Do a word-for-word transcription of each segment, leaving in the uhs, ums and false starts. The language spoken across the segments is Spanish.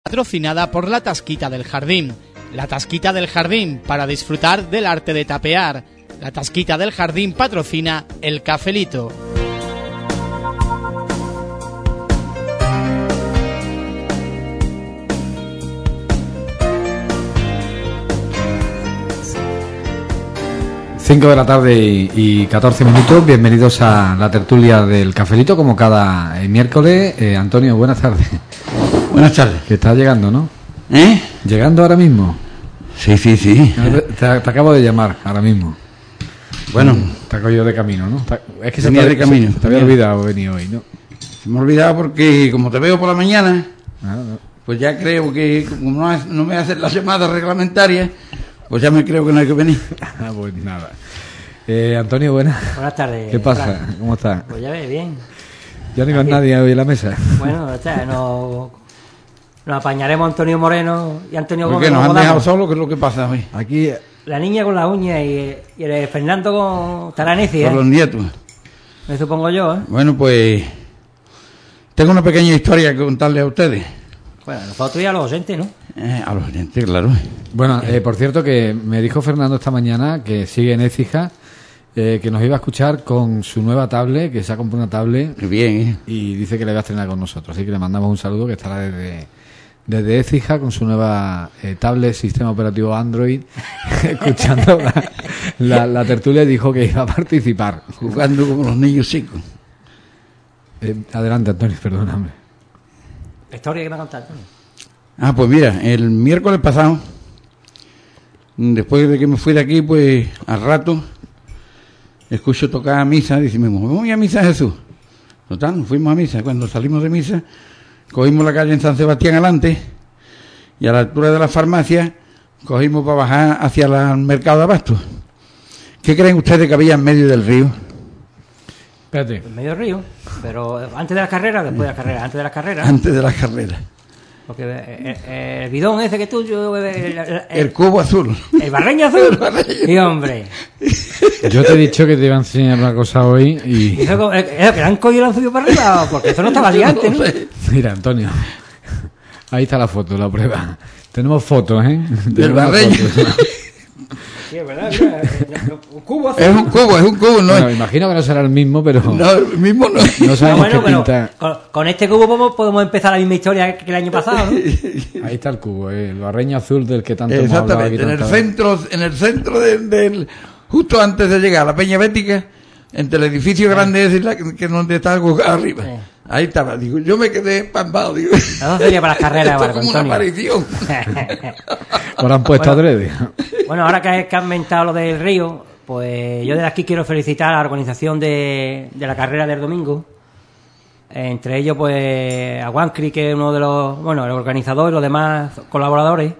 Patrocinada por la Tasquita del Jardín. La Tasquita del Jardín, para disfrutar del arte de tapear. La Tasquita del Jardín patrocina El Cafelito. cinco de la tarde y catorce minutos. Bienvenidos a la tertulia del Cafelito, como cada miércoles. Eh, Antonio, buenas tardes. Buenas tardes. Que estás llegando, ¿no? ¿Eh? ¿Llegando ahora mismo? Sí, sí, sí. Te, te acabo de llamar ahora mismo. Bueno. Te acabo yo de camino, ¿no? Es que se Venía te, de camino. Se, te había olvidado venir hoy, ¿no? Se me ha olvidado porque como te veo por la mañana, Ah, no. pues ya creo que como no, es- no me hacen las llamadas reglamentarias, pues ya me creo que no hay que venir. Ah, pues nada. Eh, Antonio, buenas. Buenas tardes. ¿Qué pasa? Fran. ¿Cómo estás? Pues ya ves, bien. Ya no hay más Aquí. nadie hoy en la mesa. Bueno, o sea, nos, nos apañaremos Antonio Moreno y Antonio ¿Por Gómez. qué nos como han dejado podamos. solos? ¿Qué es lo que pasa hoy? Aquí, La niña con las uñas y, y el Fernando con Taranecia, Por los nietos. me supongo yo, ¿eh? Bueno, pues tengo una pequeña historia que contarle a ustedes. Bueno, nosotros y a los oyentes, ¿no? Eh, a los oyentes, claro. bueno, eh, por cierto, que me dijo Fernando esta mañana que sigue en Écija, eh, que nos iba a escuchar con su nueva tablet, que se ha comprado una tablet Qué bien, ¿eh? y dice que le va a estrenar con nosotros. Así que le mandamos un saludo, que estará desde, desde Écija con su nueva eh, tablet, sistema operativo Android, escuchando la, la, la tertulia, y dijo que iba a participar. Jugando como los niños chicos. Eh, adelante, Antonio, perdóname. La historia que me ha contado Antonio. Ah, pues mira, el miércoles pasado, después de que me fui de aquí, pues al rato, escucho tocar a misa, dice, me voy a misa, Jesús. Total, nos fuimos a misa. Cuando salimos de misa, cogimos la calle en San Sebastián adelante, y a la altura de la farmacia, cogimos para bajar hacia la- el mercado de abastos. ¿Qué creen ustedes que había en medio del río? Espérate. En medio del río, pero antes de la carrera, después de la carrera, antes de la carrera, Antes de la carrera. porque eh, eh, el bidón ese que tú, yo, eh, el, el- El cubo azul. el barreño azul, y hombre, Yo te he dicho que te iba a enseñar una cosa hoy y y... eso, co- eh, eh, que le han cogido y lo han subido para arriba, porque eso no estaba así antes, ¿no? Mira, Antonio, ahí está la foto, la prueba. Tenemos fotos, ¿eh? Del Tenemos barreño. fotos. Sí, es verdad, mira, eh, un cubo azul. Es un cubo, es un cubo, no Bueno, es... imagino que no será el mismo, pero No, el mismo no es. no Ah, sabemos bueno, qué pero pinta. con, con este cubo podemos, podemos empezar la misma historia que el año pasado, ¿no? Ahí está el cubo, eh, el barreño azul del que tanto hemos hablado aquí. Exactamente, en el tantas veces. centro, en el centro del, del- justo antes de llegar a la Peña Bética, entre el edificio grande ese y la, que es donde está algo arriba. Sí. Ahí estaba, digo, yo me quedé empambado, digo. Eso sería para las carreras, Esto es Marco como una Antonio. aparición. Ahora han puesto Bueno. adrede. Bueno, ahora que, que han mentado lo del río, pues yo desde aquí quiero felicitar a la organización de, de la carrera del domingo. Entre ellos, pues, a Wancri, que es uno de los, bueno, el organizador y los demás colaboradores,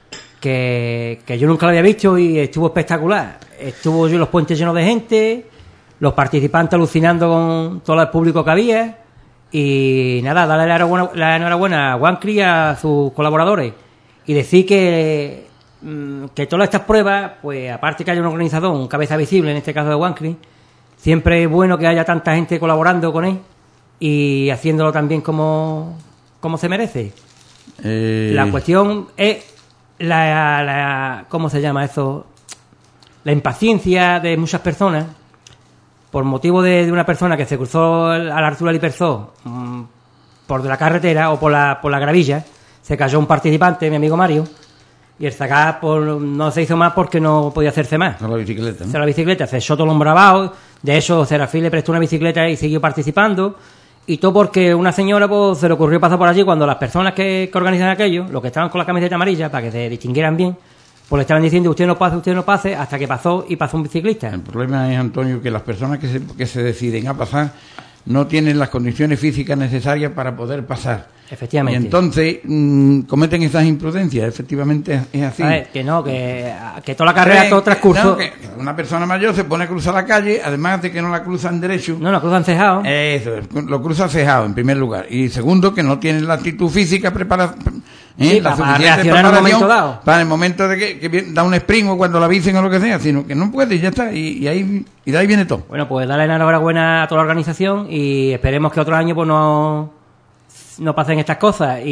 que, que yo nunca lo había visto y estuvo espectacular. Estuvo yo los puentes llenos de gente, los participantes alucinando con todo el público que había. Y nada, darle la enhorabuena, la enhorabuena a Wancri y a sus colaboradores. Y decir que, mm, que todas estas pruebas, pues aparte que haya un organizador, un cabeza visible, en este caso de Wancri, siempre es bueno que haya tanta gente colaborando con él y haciéndolo también como, como se merece. Eh, La cuestión es la, la ¿cómo se llama eso? La impaciencia de muchas personas por motivo de, de una persona que se cruzó el- a la altura del Iperzó mm, por de la carretera o por la, por la gravilla, se cayó un participante, mi amigo Mario, y el zacar por, no se hizo más porque no podía hacerse más. con la bicicleta, ¿no? Se la bicicleta, se echó todo el hombro abajo. De hecho, Serafín le prestó una bicicleta y siguió participando. Y todo porque una señora pues, se le ocurrió pasar por allí cuando las personas que, que organizan aquello, los que estaban con la camiseta amarilla, para que se distinguieran bien, pues le estaban diciendo usted no pase, usted no pase, hasta que pasó y pasó un biciclista. El problema es, Antonio, que las personas que se, que se deciden a pasar no tienen las condiciones físicas necesarias para poder pasar. Efectivamente. Y entonces mm, cometen esas imprudencias, efectivamente es así. A ver, que no, que, que toda la carrera, Creen todo que- transcurso. no, que una persona mayor se pone a cruzar la calle, además de que no la cruzan derecho. No, no, cruzan cejado. Eso, lo cruza cejado en primer lugar. Y segundo, que no tiene la actitud física preparada. ¿eh? Sí, la para suficiente reaccionar en un preparación momento dado. Para el momento de que, que viene- da un sprint o cuando la avisen o lo que sea, sino que no puede y ya está. Y, y ahí y de ahí viene todo. Bueno, pues darle la enhorabuena a toda la organización y esperemos que otro año pues no, no pasen estas cosas. Y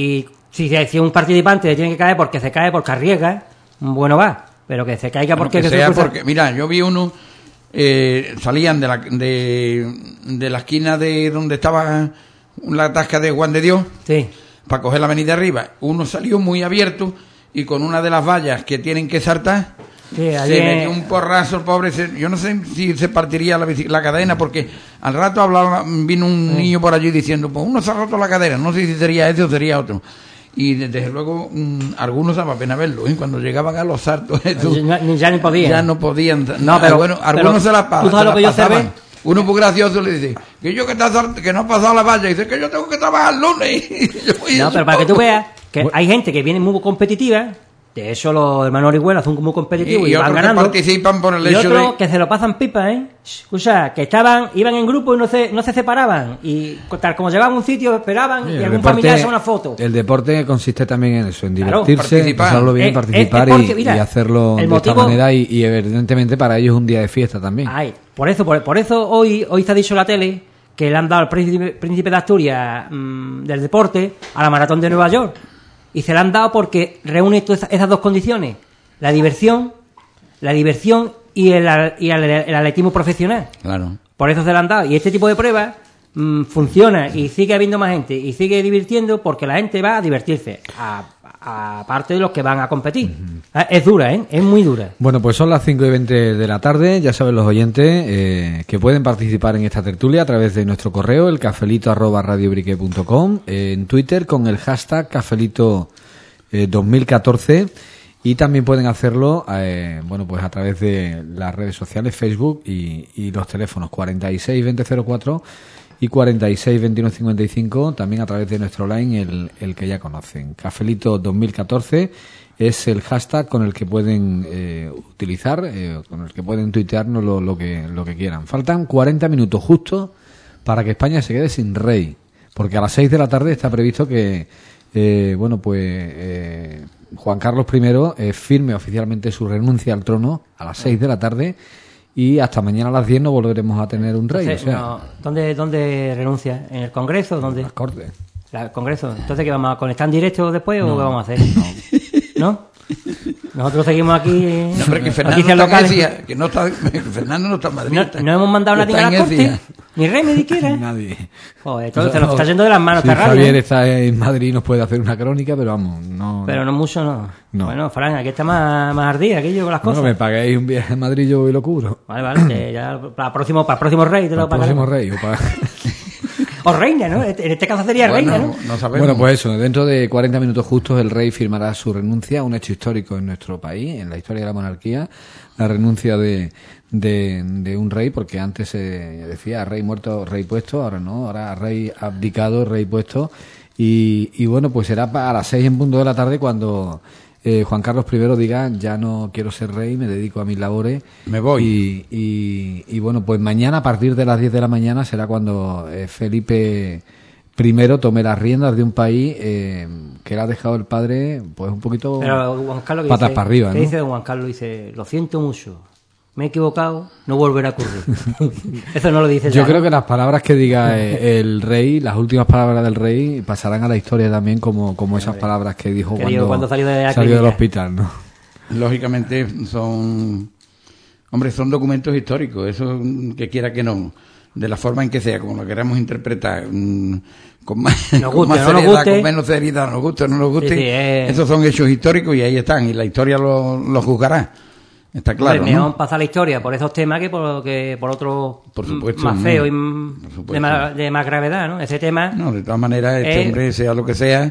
Si, si un participante tiene que caer porque se cae, porque arriesga, bueno va, pero que se caiga porque... que que sea se porque, mira, yo vi uno, eh, salían de la, de, de la esquina de donde estaba la tasca de Juan de Dios, sí, para coger la avenida arriba. Uno salió muy abierto y con una de las vallas que tienen que saltar, sí, se allí metió un porrazo el pobre. Se, yo no sé si se partiría la, bici, la cadena, porque al rato hablaba, vino un sí. niño por allí diciendo, pues uno se ha roto la cadera, no sé si sería ese o sería otro. Y desde luego mmm, algunos daba pena verlo, ¿eh? Cuando llegaban a los saltos esos, ya, ya ni podían. Ya no podían. No, pero, bueno, algunos pero, se la, pa, ¿tú sabes se lo que la yo pasaban. observé? Uno muy gracioso le dice que yo que, está, que no ha pasado la valla, y dice que yo tengo que trabajar el lunes. No, pero para que tú veas que bueno, hay gente que viene muy competitiva. De eso los hermanos Orihuela son muy competitivos y, y, y van otros ganando. Que participan por el y hecho otros de... que se lo pasan pipa, ¿eh? O sea, que estaban, iban en grupo y no se, no se separaban. Y tal como llegaban a un sitio, esperaban sí, y algún deporte, familiar hace una foto. El deporte consiste también en eso, en divertirse, claro, pasarlo bien, eh, participar eh, porque, y, mira, y hacerlo de motivo, esta manera. Y, y evidentemente para ellos es un día de fiesta también. Ay, por eso, por, por eso hoy, hoy se ha dicho en la tele que le han dado al príncipe, príncipe de Asturias mmm, del deporte a la maratón de Nueva York. Y se la han dado porque reúne todas esas dos condiciones. La diversión, la diversión y el, y el, el atletismo profesional. Claro. Por eso se la han dado. Y este tipo de pruebas mmm, funciona y sigue habiendo más gente y sigue divirtiendo porque la gente va a divertirse. Aparte de los que van a competir. Uh-huh. Es dura, ¿eh? Es muy dura. Bueno, pues son las cinco y veinte de la tarde. Ya saben los oyentes eh, que pueden participar en esta tertulia a través de nuestro correo, el cafelito arroba radiobrique punto com, eh, en Twitter con el hashtag cafelito eh, dos mil catorce. Y también pueden hacerlo eh, bueno, pues a través de las redes sociales, Facebook y, y los teléfonos cuarenta y seis veinte cero cuatro y cuarenta y seis veintiuno cincuenta y cinco, también a través de nuestro line, el, el que ya conocen. Cafelito dos mil catorce es el hashtag con el que pueden eh, utilizar, eh, con el que pueden tuitearnos lo, lo, que, lo que quieran. Faltan cuarenta minutos justo para que España se quede sin rey, porque a las seis de la tarde está previsto que, eh, bueno, pues... Eh, Juan Carlos primero eh, firme oficialmente su renuncia al trono a las seis de la tarde y hasta mañana a las diez no volveremos a tener un rey. Entonces, o sea, no, ¿dónde, ¿Dónde renuncia? ¿En el Congreso? ¿Dónde? En las Cortes. ¿El Congreso? ¿Entonces qué vamos a conectar en directo después no, o qué vamos a hacer? No. ¿No? Nosotros seguimos aquí. No, pero que Fernando no está en Ecija, que no está, Fernando no está en Madrid. No, está, no hemos mandado a nadie a la corte. Ni rey ni siquiera. Nadie. Joder, entonces se nos está yendo de las manos si esta radio. Javier está en Madrid nos puede hacer una crónica, pero vamos, no. Pero no mucho, no. no. Bueno, Fran, aquí está más, más ardida aquello con las bueno, cosas. me paguéis un viaje a Madrid yo y lo cubro. Vale, vale, que ya para el próximo, para el próximo rey te para lo el próximo pagaremos. rey. O, para... o reina, ¿no? En este caso sería bueno, reina, ¿no? No sabemos. Bueno, pues eso, dentro de cuarenta minutos justos el rey firmará su renuncia, un hecho histórico en nuestro país, en la historia de la monarquía, la renuncia de, de, de un rey, porque antes se decía rey muerto, rey puesto, ahora no, ahora rey abdicado, rey puesto, y, y bueno, pues será a las seis en punto de la tarde cuando eh, Juan Carlos primero diga ya no quiero ser rey, me dedico a mis labores. Me voy. Y, y, y bueno, pues mañana a partir de las diez de la mañana será cuando eh, Felipe primero tome las riendas de un país eh, que le ha dejado el padre pues un poquito Pero Juan Carlos, ¿qué patas dice? para arriba, ¿Qué ¿no? dice Juan Carlos? Dice, lo siento mucho, me he equivocado, no volverá a ocurrir. Eso no lo dice Yo ya, creo ¿no? que las palabras que diga eh, el rey, las últimas palabras del rey, pasarán a la historia también como, como esas palabras que dijo Que cuando, digo, cuando salió de la salió del clínica. hospital, ¿no? Lógicamente son, hombre, son documentos históricos, eso que quiera que no, de la forma en que sea, como lo queramos interpretar, mmm, con más, Nos con guste, más no nos seriedad, guste. con menos seriedad, nos guste o no nos guste, Sí, sí, eh. esos son hechos históricos y ahí están, y la historia lo, lo juzgará, está claro, Hombre, ¿no? mejor pasar la historia por esos temas que por, que por otros Por supuesto, más no. feos y Por m- supuesto. de más, de más gravedad, ¿no? Ese tema... No, de todas maneras, este Eh, hombre, sea lo que sea,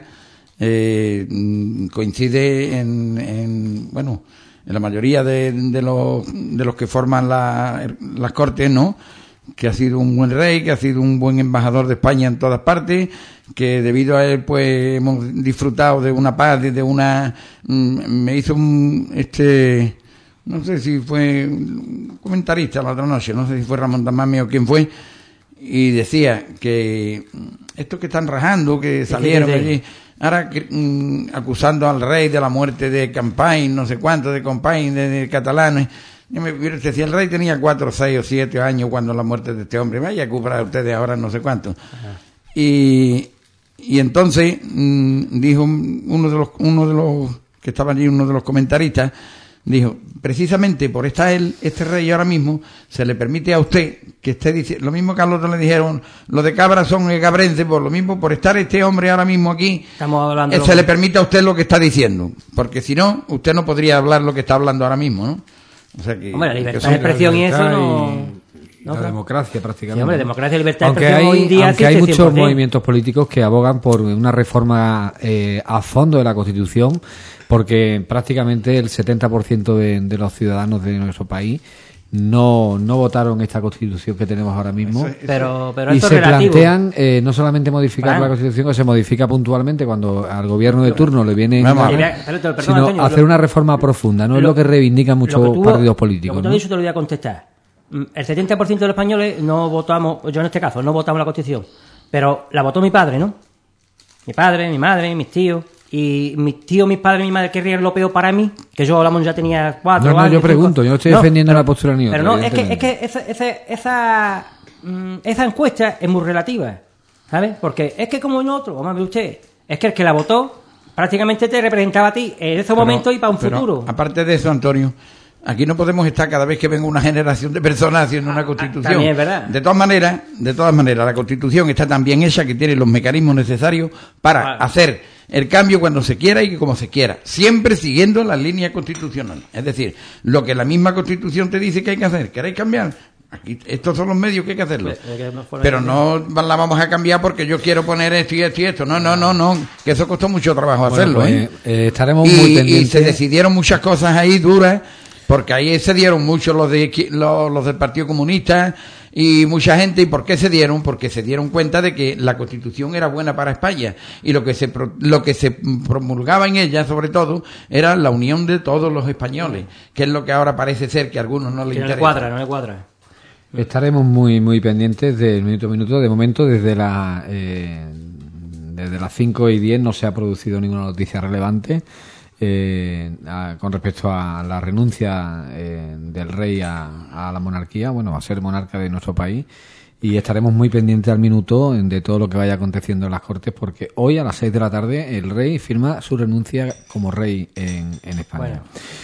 eh, mm, coincide en, en, bueno, en la mayoría de, de, los, de los que forman la, las Cortes, ¿no? Que ha sido un buen rey, que ha sido un buen embajador de España en todas partes, que debido a él, pues, hemos disfrutado de una paz, de una... mm, me hizo un, este... no sé si fue un comentarista la otra noche, no sé si fue Ramón Damame o quién fue, y decía que estos que están rajando, que salieron sí, sí. allí, ahora que, mm, acusando al rey de la muerte de Campain, no sé cuánto, de Campain, de, de catalanes. Yo me decía, el rey tenía cuatro, seis o siete años cuando la muerte de este hombre, vaya a cobrar ustedes ahora no sé cuánto. Y, y entonces mmm, dijo uno de los uno de los que estaba allí, uno de los comentaristas, dijo, precisamente por estar él, este rey ahora mismo, se le permite a usted que esté diciendo, lo mismo que a los otros le dijeron, los de Cabra son cabrenses, por lo mismo, por estar este hombre ahora mismo aquí, Estamos hablando eh, lo se que... le permite a usted lo que está diciendo, porque si no, usted no podría hablar lo que está hablando ahora mismo, ¿no? O sea que, Hombre, la libertad que de son- expresión y eso libertad no... y- y no, la claro. democracia prácticamente. Sí, hombre, democracia y libertad de Aunque expresión hay, hoy en día aunque hay existe muchos cien por ciento. movimientos políticos que abogan por una reforma eh, a fondo de la Constitución, porque prácticamente el setenta por ciento de, de los ciudadanos de nuestro país no, no votaron esta Constitución que tenemos ahora mismo. Eso- eso- Pero, pero Y esto se es relativo. plantean eh, no solamente modificar Fran. la Constitución, que se modifica puntualmente cuando al gobierno de turno le viene en Vamos a gana, ver. Espera, espera, perdón, sino Antonio, hacer lo- una reforma profunda. No es lo que reivindican muchos Lo que tú- partidos políticos. Lo que tú ¿no? has dicho te lo voy a contestar. Mm, El setenta por ciento de los españoles no votamos, yo en este caso, no votamos la Constitución, pero la votó mi padre, ¿no? Mi padre, mi madre, mis tíos. Y mis tíos, mis padres, mi madre querrían lo peor para mí, que yo, Lamón, ya tenía cuatro No, no, años. yo cinco. pregunto, yo no estoy defendiendo la postura ni otra, Pero no, es que, es evidentemente. que esa, esa, esa, mm, esa encuesta es muy relativa, ¿sabes? Porque es que como en otro, vamos a ver usted, es que el que la votó prácticamente te representaba a ti en ese momento y para un pero, futuro. Aparte de eso, Antonio, aquí no podemos estar cada vez que venga una generación de personas haciendo una Constitución. también es verdad. De todas maneras, de todas maneras, la Constitución está tan bien hecha que tiene los mecanismos necesarios para Vale. hacer el cambio cuando se quiera y como se quiera, siempre siguiendo las líneas constitucionales. Es decir, lo que la misma Constitución te dice que hay que hacer. ¿Queréis cambiar? Aquí, estos son los medios que hay que hacerlo. Pues, eh, que fuera Pero de- no la vamos a cambiar porque yo quiero poner esto y esto y esto. No, no, no, no. Que eso costó mucho trabajo Bueno, hacerlo, pues, ¿eh? eh, estaremos y, muy y pendientes. se decidieron muchas cosas ahí duras, porque ahí se dieron mucho los de izquier- los, los del Partido Comunista y mucha gente. ¿Y por qué se dieron? Porque se dieron cuenta de que la Constitución era buena para España y lo que se pro- lo que se promulgaba en ella, sobre todo, era la unión de todos los españoles, que es lo que ahora parece ser que a algunos no les que no le interesa. cuadra, no le cuadra. Estaremos muy muy pendientes del minuto a minuto. De momento, desde la eh, desde las cinco y diez no se ha producido ninguna noticia relevante eh, a- con respecto a la renuncia eh, del rey a, a la monarquía, bueno, a ser monarca de nuestro país. Y estaremos muy pendientes al minuto de todo lo que vaya aconteciendo en las Cortes, porque hoy a las seis de la tarde el rey firma su renuncia como rey en, en España. Bueno.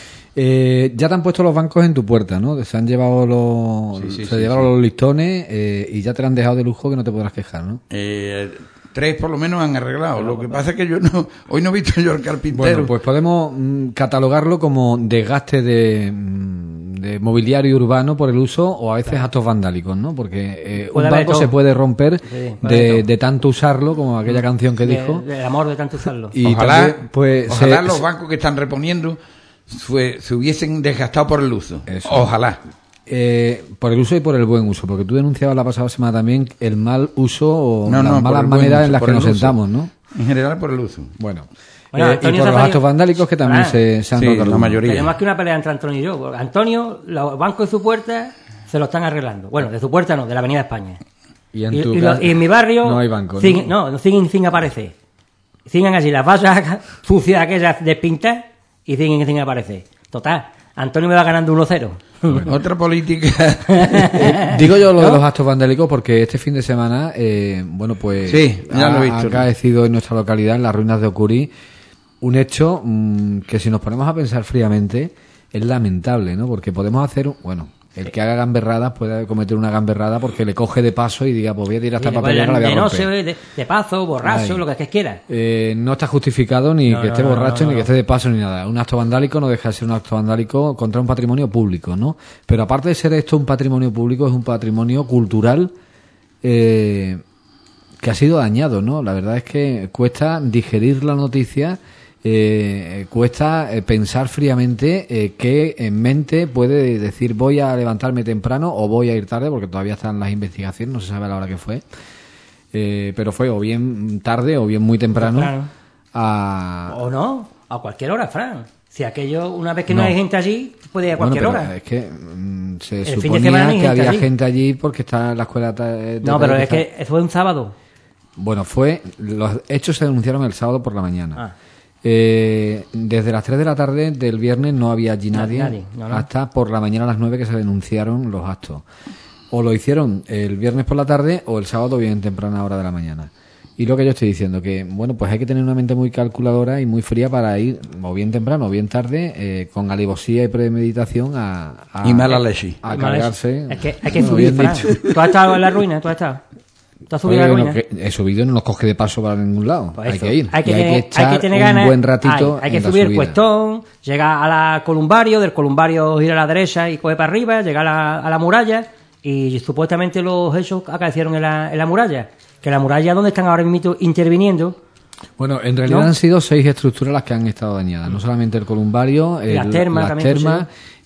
Eh, ya te han puesto los bancos en tu puerta, ¿no? Se han llevado los, Sí, sí, se sí, llevaron sí. los listones eh, y ya te lo han dejado de lujo que no te podrás quejar, ¿no? Eh, tres por lo menos han arreglado. Lo que pasa es que yo no, hoy no he visto yo el carpintero. Bueno, pues podemos mm, catalogarlo como desgaste de, mm, de mobiliario urbano por el uso o a veces actos vandálicos, ¿no? Porque eh, un Puede haber banco todo. se puede romper Sí, puede haber de, todo. de tanto usarlo, como aquella canción que De- dijo. del amor de tanto usarlo. Y ojalá, también, pues, ojalá se- los bancos que están reponiendo fue- se hubiesen desgastado por el uso. Eso. Ojalá. Eh, por el uso y por el buen uso, porque tú denunciabas la pasada semana también el mal uso o No, las no, por malas el buen maneras uso, en las por que el nos uso. sentamos, ¿no? En general por el uso. Bueno, Bueno, eh, y Antonio por los Zafario- actos vandálicos que también Ah, se, se han sí, roto la algunos. mayoría. Tenemos aquí una pelea entre Antonio y yo. porque Antonio, los bancos de su puerta se lo están arreglando. Bueno, de su puerta no, de la Avenida España. Y en, Y, tu y ca- lo- y en mi barrio no hay banco, siguen- ¿no? no, siguen sin aparecer. Siguen allí las vallas sucias aquellas despintadas y siguen sin aparecer. Total, Antonio me va ganando uno cero. Otra política. Eh, digo yo lo de ¿No? los actos vandálicos porque este fin de semana, eh, bueno, pues Sí, ya ha, lo he visto. ha acaecido en nuestra localidad, en las ruinas de Ocurí, un hecho mm, que si nos ponemos a pensar fríamente es lamentable, ¿no? Porque podemos hacer, un- bueno, el que haga gamberradas puede cometer una gamberrada porque le coge de paso y diga, pues voy a tirar esta Mira, papelera, la voy a de romper. noche, de, de pazo, borracho, Ay. lo que, que quiera. Eh, no está justificado ni No, que no, esté no, borracho no, no, ni que no. esté de paso ni nada. Un acto vandálico no deja de ser un acto vandálico contra un patrimonio público, ¿no? Pero aparte de ser esto un patrimonio público, es un patrimonio cultural eh, que ha sido dañado, ¿no? La verdad es que cuesta digerir la noticia, eh, cuesta eh, pensar fríamente eh, qué en mente puede decir voy a levantarme temprano o voy a ir tarde, porque todavía están las investigaciones, no se sabe a la hora que fue. Eh, pero fue o bien tarde o bien muy temprano. Temprano. A... O no, a cualquier hora, Fran. Si aquello, una vez que no, No. hay gente allí, puede ir a Bueno, cualquier pero hora. es que mm, se El fin de suponía semana hay que gente había allí. gente allí porque está en la escuela. ta- de No, pero es Tenerife. que fue un sábado. Bueno, fue. Los hechos se denunciaron el sábado por la mañana. Ah. Eh, desde las tres de la tarde del viernes no había allí No, nadie, nadie, no, no. hasta por la mañana a las nueve que se denunciaron los actos. O lo hicieron el viernes por la tarde o el sábado bien temprana hora de la mañana. Y lo que yo estoy diciendo, que bueno, pues hay que tener una mente muy calculadora y muy fría para ir, o bien temprano o bien tarde, eh, con alevosía y premeditación a, a, y mala leche. a cargarse. Es que hay que Bueno, subir, bien Fran. dicho. ¿Tú has estado en la ruina? ¿Tú has estado? ¿Tú has subido Oye, a la no, ruina? que he subido y no nos coge de paso para ningún lado. Pues hay eso. que ir. Hay que, y tener, hay que echar hay que tener un ganas. buen ratito. Hay, hay que en la subir el subida. cuestón, llegar a la columbario, del columbario ir a la derecha y coger para arriba, llegar a la, a la muralla y supuestamente los hechos acaecieron en la, en la muralla. Que la muralla donde están ahora mismo interviniendo. Bueno, en realidad ¿no? han sido seis estructuras las que han estado dañadas. No solamente el columbario, el, las termas, las también termas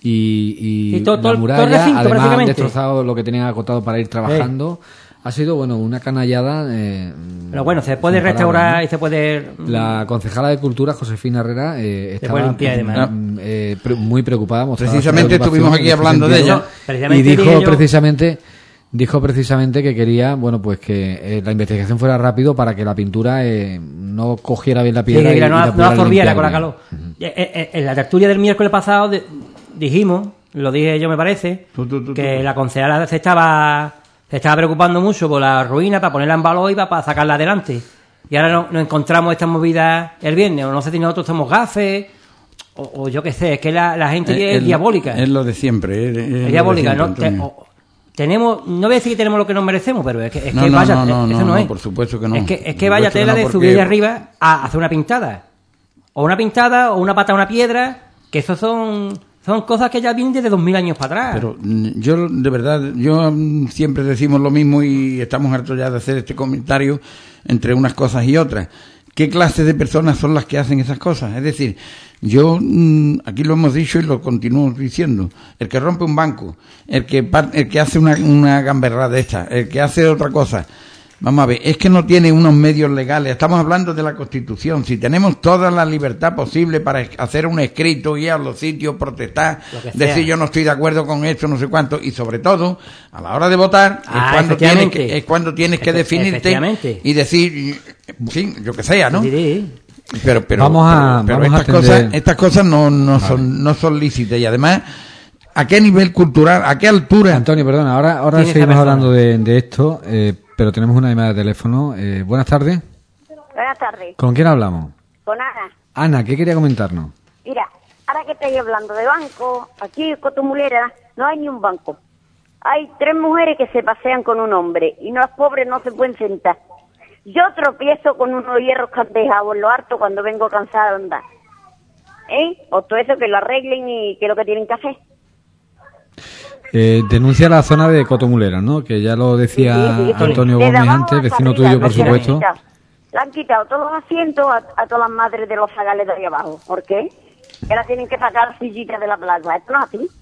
y, y Y todo- todo la el- muralla. todo el recinto, Además han prácticamente. destrozado lo que tenían acotado para ir trabajando. Ha sido, bueno, una canallada. Eh, Pero bueno, se puede sin restaurar palabras, ¿no? y se puede... La concejala de Cultura, Josefina Herrera, eh, estaba puede limpiar y demás. mm, eh, pre- muy preocupada. mostraba Precisamente preocupación estuvimos aquí en ese hablando de sentido. ella. Y Precisamente dijo dije yo- precisamente dijo precisamente que quería, bueno, pues que eh, la investigación fuera rápido para que la pintura eh, no cogiera bien la Sí, piedra que y, no, y la no pudiera absorbiera limpiar con la bien. calor. Eh, eh, En la tertulia del miércoles pasado de- dijimos, lo dije yo me parece, Tú, tú, tú, que tú. la concejala se estaba, se estaba preocupando mucho por la ruina para ponerla en valor y para, para sacarla adelante. Y ahora no- nos encontramos esta movida el viernes, o no sé si nosotros somos gafes, o, o yo qué sé, es que la, la gente Eh, es diabólica. Es lo de siempre. Es, es lo Es de diabólica, siempre, ¿no? Te- Antonio. o- tenemos, no voy a decir que tenemos lo que nos merecemos, pero es que, es No, que no, vaya, no, no, eso no, no, no, es. por supuesto que no. Es que, es que Por vaya supuesto que tela no, de porque- subir de arriba a hacer una pintada. O una pintada, o una pata a una piedra, que eso son, son cosas que ya vienen desde dos mil años para atrás. Pero mm, yo, de verdad, yo mm, siempre decimos lo mismo y estamos hartos ya de hacer este comentario entre unas cosas y otras. ¿Qué clase de personas son las que hacen esas cosas? Es decir, yo, mm, aquí lo hemos dicho y lo continuo diciendo, el que rompe un banco, el que, par- el que hace una, una gamberrada de esta, el que hace otra cosa, vamos a ver, es que no tiene unos medios legales. Estamos hablando de la Constitución. Si tenemos toda la libertad posible para es- hacer un escrito, ir a los sitios, protestar, Lo que sea. decir yo no estoy de acuerdo con esto, no sé cuánto, y sobre todo, a la hora de votar, Ah, es, cuando tienes efectivamente. que, es cuando tienes que Efe- definirte efectivamente. y decir, sí, yo que sea, ¿no? Sí, sí. Pero, pero, Vamos a- pero, pero vamos a estas, atender- cosas, estas cosas no, no, son, no son lícitas. Y además, ¿a qué nivel cultural, a qué altura? Antonio, perdona, ahora, ahora ¿Quién es esa seguimos persona? hablando de, de esto, eh, pero tenemos una llamada de teléfono. Eh, buenas tardes. Buenas tardes, ¿Con quién hablamos? con Ana. Ana, ¿qué quería comentarnos? Mira, ahora que estáis hablando de banco, aquí en Cotomulera no hay ni un banco. Hay tres mujeres que se pasean con un hombre y no, las pobres no se pueden sentar. Yo tropiezo con unos hierros que han dejado en lo harto cuando vengo cansada de andar. ¿Eh? O todo eso que lo arreglen y que es lo que tienen que hacer. Eh, denuncia la zona de Cotomulera, ¿no? Que ya lo decía Sí, sí, sí. Antonio Desde Gómez abajo antes, hasta vecino arriba, tuyo, por no se la han supuesto. quitado. Le han quitado todos los asientos a, a todas las madres de los zagales de ahí abajo. ¿Por qué? Que ahora tienen que sacar las sillitas de la plaza. Esto no es así.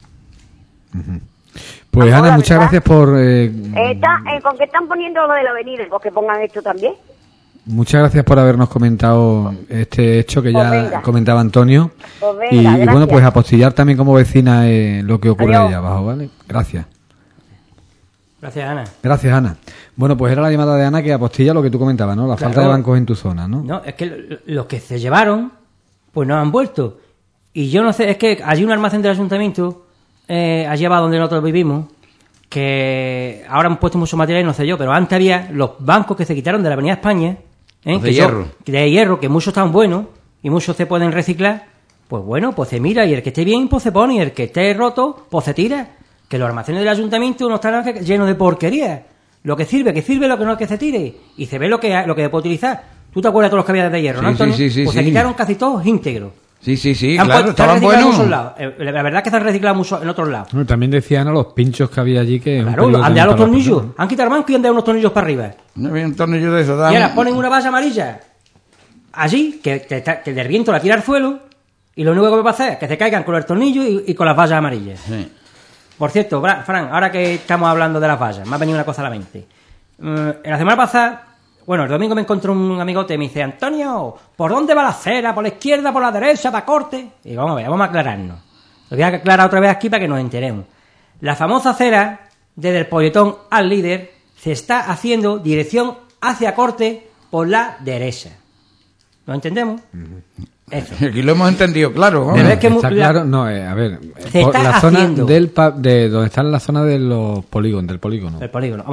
Pues Ahora, Ana, muchas ¿verdad? gracias por eh, Está, eh, ¿Con qué están poniendo lo de la avenida? Pues que pongan esto también. muchas gracias por habernos comentado este hecho que Pues ya venga. comentaba Antonio. Pues venga, y, y gracias. bueno, pues apostillar también como vecina eh, lo que ocurre Adiós. allá abajo, ¿vale? Gracias. Gracias, Ana. Gracias, Ana. Bueno, pues era la llamada de Ana que apostilla lo que tú comentabas, ¿no? La Claro. falta de bancos en tu zona, ¿no? No, es que lo- los que se llevaron, pues no han vuelto. Y yo no sé, es que allí un almacén del ayuntamiento, eh, allí abajo donde nosotros vivimos, que ahora han puesto mucho material y no sé yo, pero antes había los bancos que se quitaron de la Avenida España, ¿eh? Los de que son- hierro. de hierro, que muchos están buenos y muchos se pueden reciclar. Pues bueno, pues se mira y el que esté bien, pues se pone, y el que esté roto, pues se tira. Que los almacenes del ayuntamiento no están llenos de porquería. Lo que sirve, que sirve, lo que no es que se tire. Y se ve lo que lo que se puede utilizar. ¿Tú te acuerdas de todos los que había de hierro, Sí, no, Antonio? sí, sí, sí, pues sí. se quitaron casi todos íntegros. Sí, sí, sí, Han claro, puesto- se han estaban reciclado en buenos. muchos lados. Eh, La verdad es que se han reciclado mucho en otros lados. Bueno, también decía Ana los pinchos que había allí que... es un Claro, peligro han también dejado los para las tornillos. personas. Han quitado el banco y han dejado unos tornillos para arriba. No había un tornillo de eso. Y daban- ahora ponen una valla amarilla allí, que, te está- que el viento la tira al suelo, y lo único que puede pasar es que se caigan con el tornillo y, y con las vallas amarillas. Sí. Por cierto, Bra- Fran, ahora que estamos hablando de las vallas, me ha venido una cosa a la mente. Mm, en la semana pasada, bueno, el domingo me encontró un amigote y me dice, Antonio, ¿por dónde va la acera? ¿Por la izquierda, por la derecha, para corte? Y vamos a ver, vamos a aclararnos. Lo voy a aclarar otra vez aquí para que nos enteremos. La famosa acera, desde el Polletón al Líder, se está haciendo dirección hacia corte por la derecha. ¿Lo entendemos? Eso. Aquí lo hemos entendido, claro. vamos. Pero es que Está mu- claro, la- no, eh, a ver, Se por está la zona haciendo. del pa- de donde está la zona de los polígonos, del polígono. El polígono, vamos a ver.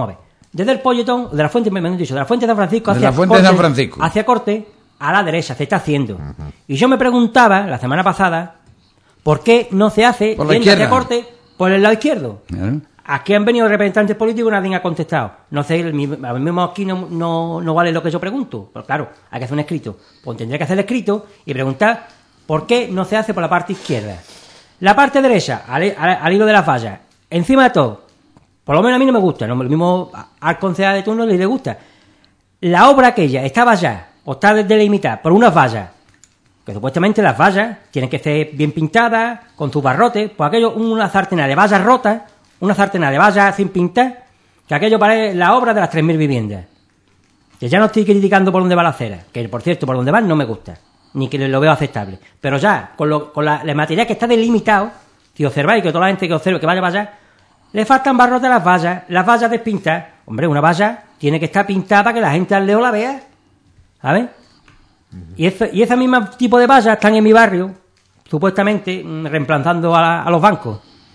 desde el Polletón, de la Fuente, me han dicho, de la Fuente de San Francisco De hacia la Fuente Corte, de San Francisco. hacia Corte, a la derecha, se está haciendo. Uh-huh. Y yo me preguntaba, la semana pasada, ¿por qué no se hace por la yendo hacia Corte por el lado izquierdo? Uh-huh. Aquí han venido representantes políticos y nadie ha contestado. No sé, el mismo aquí no, no, no vale lo que yo pregunto. Pero claro, hay que hacer un escrito. Pues tendría que hacer el escrito y preguntar por qué no se hace por la parte izquierda. La parte derecha, al, al, al hilo de las vallas, encima de todo, por lo menos a mí no me gusta, no, lo mismo al concejal de turno le gusta. La obra aquella estaba ya, o está delimitada por unas vallas, que supuestamente las vallas tienen que estar bien pintadas, con sus barrotes, pues aquello, una sartena de vallas rotas, una sartena de vallas sin pintar, que aquello parece la obra de las tres mil viviendas. Que ya no estoy criticando por dónde va la acera, que por cierto, por dónde van no me gusta, ni que lo veo aceptable. Pero ya, con, lo, con la, el material que está delimitado, si observáis, que toda la gente que observe, que vaya para allá, le faltan barrotes a las vallas, las vallas despintadas. Hombre, una valla tiene que estar pintada para que la gente al leo la vea, ¿sabes? Uh-huh. Y, ese, y ese mismo tipo de vallas están en mi barrio, supuestamente, reemplazando a, la, a los bancos.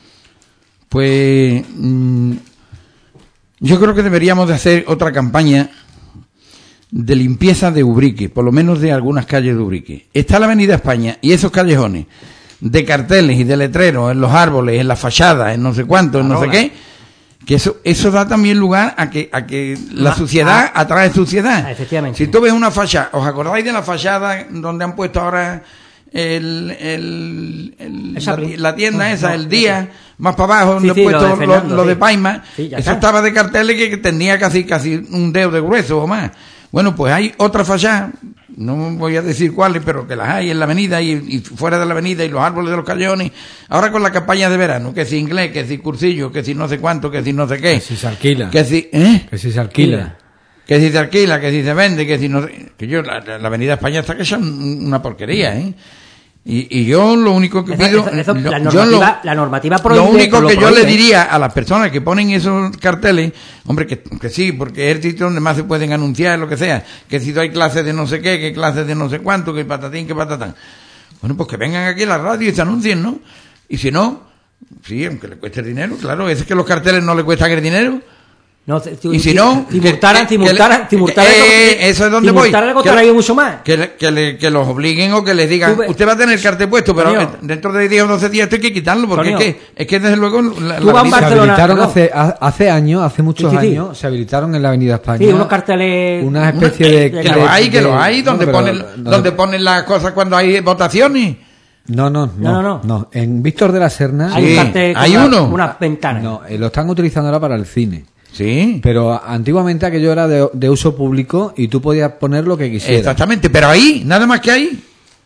Pues mmm, yo creo que deberíamos de hacer otra campaña de limpieza de Ubrique, por lo menos de algunas calles de Ubrique. Está la Avenida España y esos callejones de carteles y de letreros en los árboles, en las fachadas, en no sé cuánto, en no sé qué, que eso eso da también lugar a que a que la suciedad atrae suciedad. Efectivamente. Si tú ves una fachada, ¿os acordáis de la fachada donde han puesto ahora el, el, el la, la tienda esa, el día, más para abajo, donde sí, han sí, puesto lo, de Fernando, lo, lo sí. de Paima? Sí, eso está. Estaba de carteles que tenía casi casi un dedo de grueso o más. Bueno, pues hay otra fachada, no voy a decir cuáles, pero que las hay en la avenida y, y fuera de la avenida y los árboles de los callejones. Ahora con la campaña de verano, que si inglés, que si cursillo, que si no sé cuánto, que si no sé qué. Que si se alquila. Que si, ¿eh? Que si se alquila. Que si se alquila, que si se vende, que si no... Que yo, la, la avenida España está que es una porquería, ¿eh? Y, y yo lo único que Esa, pido... eso, eso, lo, la, yo normativa, lo, la normativa prohíbe... Lo único lo que yo prohíbe. le diría a las personas que ponen esos carteles, hombre, que, que sí, porque es el sitio donde más se pueden anunciar, lo que sea, que si hay clases de no sé qué, que clases de no sé cuánto, que patatín, que patatán. Bueno, pues que vengan aquí a la radio y se anuncien, ¿no? Y si no, sí, aunque le cueste dinero, claro, es que los carteles no le cuestan el dinero. No, si, y si no, si multaran, si multaran, si multaran, eh, eso es donde si voy. multaran le costaría mucho más. Que, le, que, le, que los obliguen o que les digan, Tú, usted va a tener el cartel puesto, pero Toño, dentro de diez o doce días esto hay que quitarlo, porque Toño, es que, es que desde luego la, tú la vas a avenida- Se Barcelona, habilitaron no. hace, hace años, hace muchos Sí, sí, sí. años, se habilitaron en la Avenida España. Sí, unos carteles... Una especie de... que lo hay, que de- lo hay, donde bueno, pero- ponen, no, donde ponen las cosas cuando hay votaciones. No, no, no, No, no, no. no. En Víctor de la Serna... Hay Sí, un cartel con hay una, uno. unas ventanas. No, eh, lo están utilizando ahora para el cine. Sí, Pero antiguamente aquello era de, de uso público y tú podías poner lo que quisieras. exactamente, pero ahí, nada más que ahí.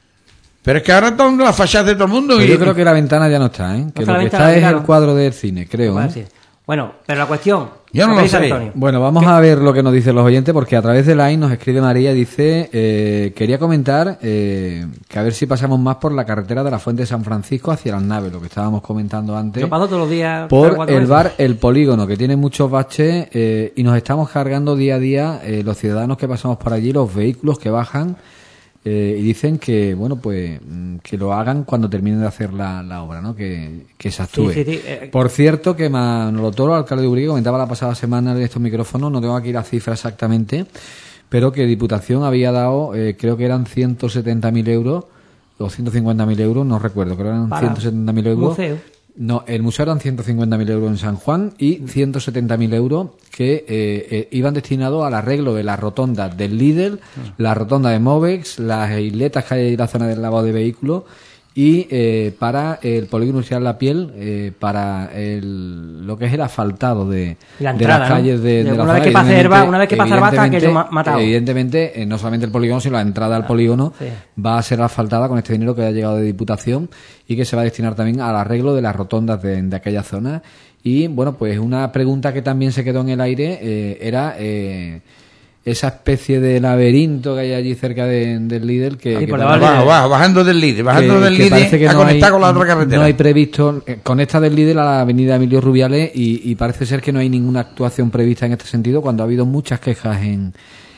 Pero es que ahora están las fachadas de todo el mundo. Pero y, yo creo que la ventana ya no está, ¿eh? Que está lo la que ventana, está es claro. el cuadro del cine, creo. Bueno, ¿eh? sí. Bueno, pero la cuestión... Yo no que lo dice sé. Antonio. Bueno, vamos a ver lo que nos dicen los oyentes, porque a través de Line nos escribe María, dice, eh, quería comentar eh, que a ver si pasamos más por la carretera de la Fuente de San Francisco hacia las naves, lo que estábamos comentando antes, Yo paso todos los días... tres o por cuatro el veces. bar El Polígono, que tiene muchos baches, eh, y nos estamos cargando día a día eh, los ciudadanos que pasamos por allí, los vehículos que bajan, eh, y dicen que, bueno, pues mm, que lo hagan cuando terminen de hacer la, la obra, ¿no? Que, que se actúe. Sí, sí, sí, eh, Por cierto, que Manolo Toro, alcalde de Ubrique, comentaba la pasada semana en estos micrófonos, no tengo aquí la cifra exactamente, pero que Diputación había dado, eh, creo que eran ciento setenta mil euros, o ciento cincuenta mil euros, no recuerdo, creo que eran Para ciento setenta mil euros. museo. No, el museo eran ciento cincuenta mil euros en San Juan y ciento setenta mil euros que eh, eh, iban destinados al arreglo de las rotondas del Lidl, la rotonda de Movex, las isletas que hay en la zona del lavado de vehículos y eh, para el polígono industrial La Piel, eh, para el, lo que es el asfaltado de, La de entrada, las ¿no? calles de, de De la una zona. vez que pase Evidentemente- Herba- una vez que pase Herbata, evidentemente- aquello ma- matado. Evidentemente, eh, no solamente el polígono, sino la entrada al polígono sí. va a ser asfaltada con este dinero que ha llegado de Diputación y que se va a destinar también al arreglo de las rotondas de, de aquella zona. Y bueno, pues una pregunta que también se quedó en el aire eh, era eh, esa especie de laberinto que hay allí cerca de, del Lidl que, Sí, que por también- debajo Abajo, abajo, bajando del líder, bajando que- del que parece líder, que está no hay, conectado con la otra carretera. no hay previsto, eh, conecta del Lidl a la avenida Emilio Rubiales y, y parece ser que no hay ninguna actuación prevista en este sentido cuando ha habido muchas quejas en,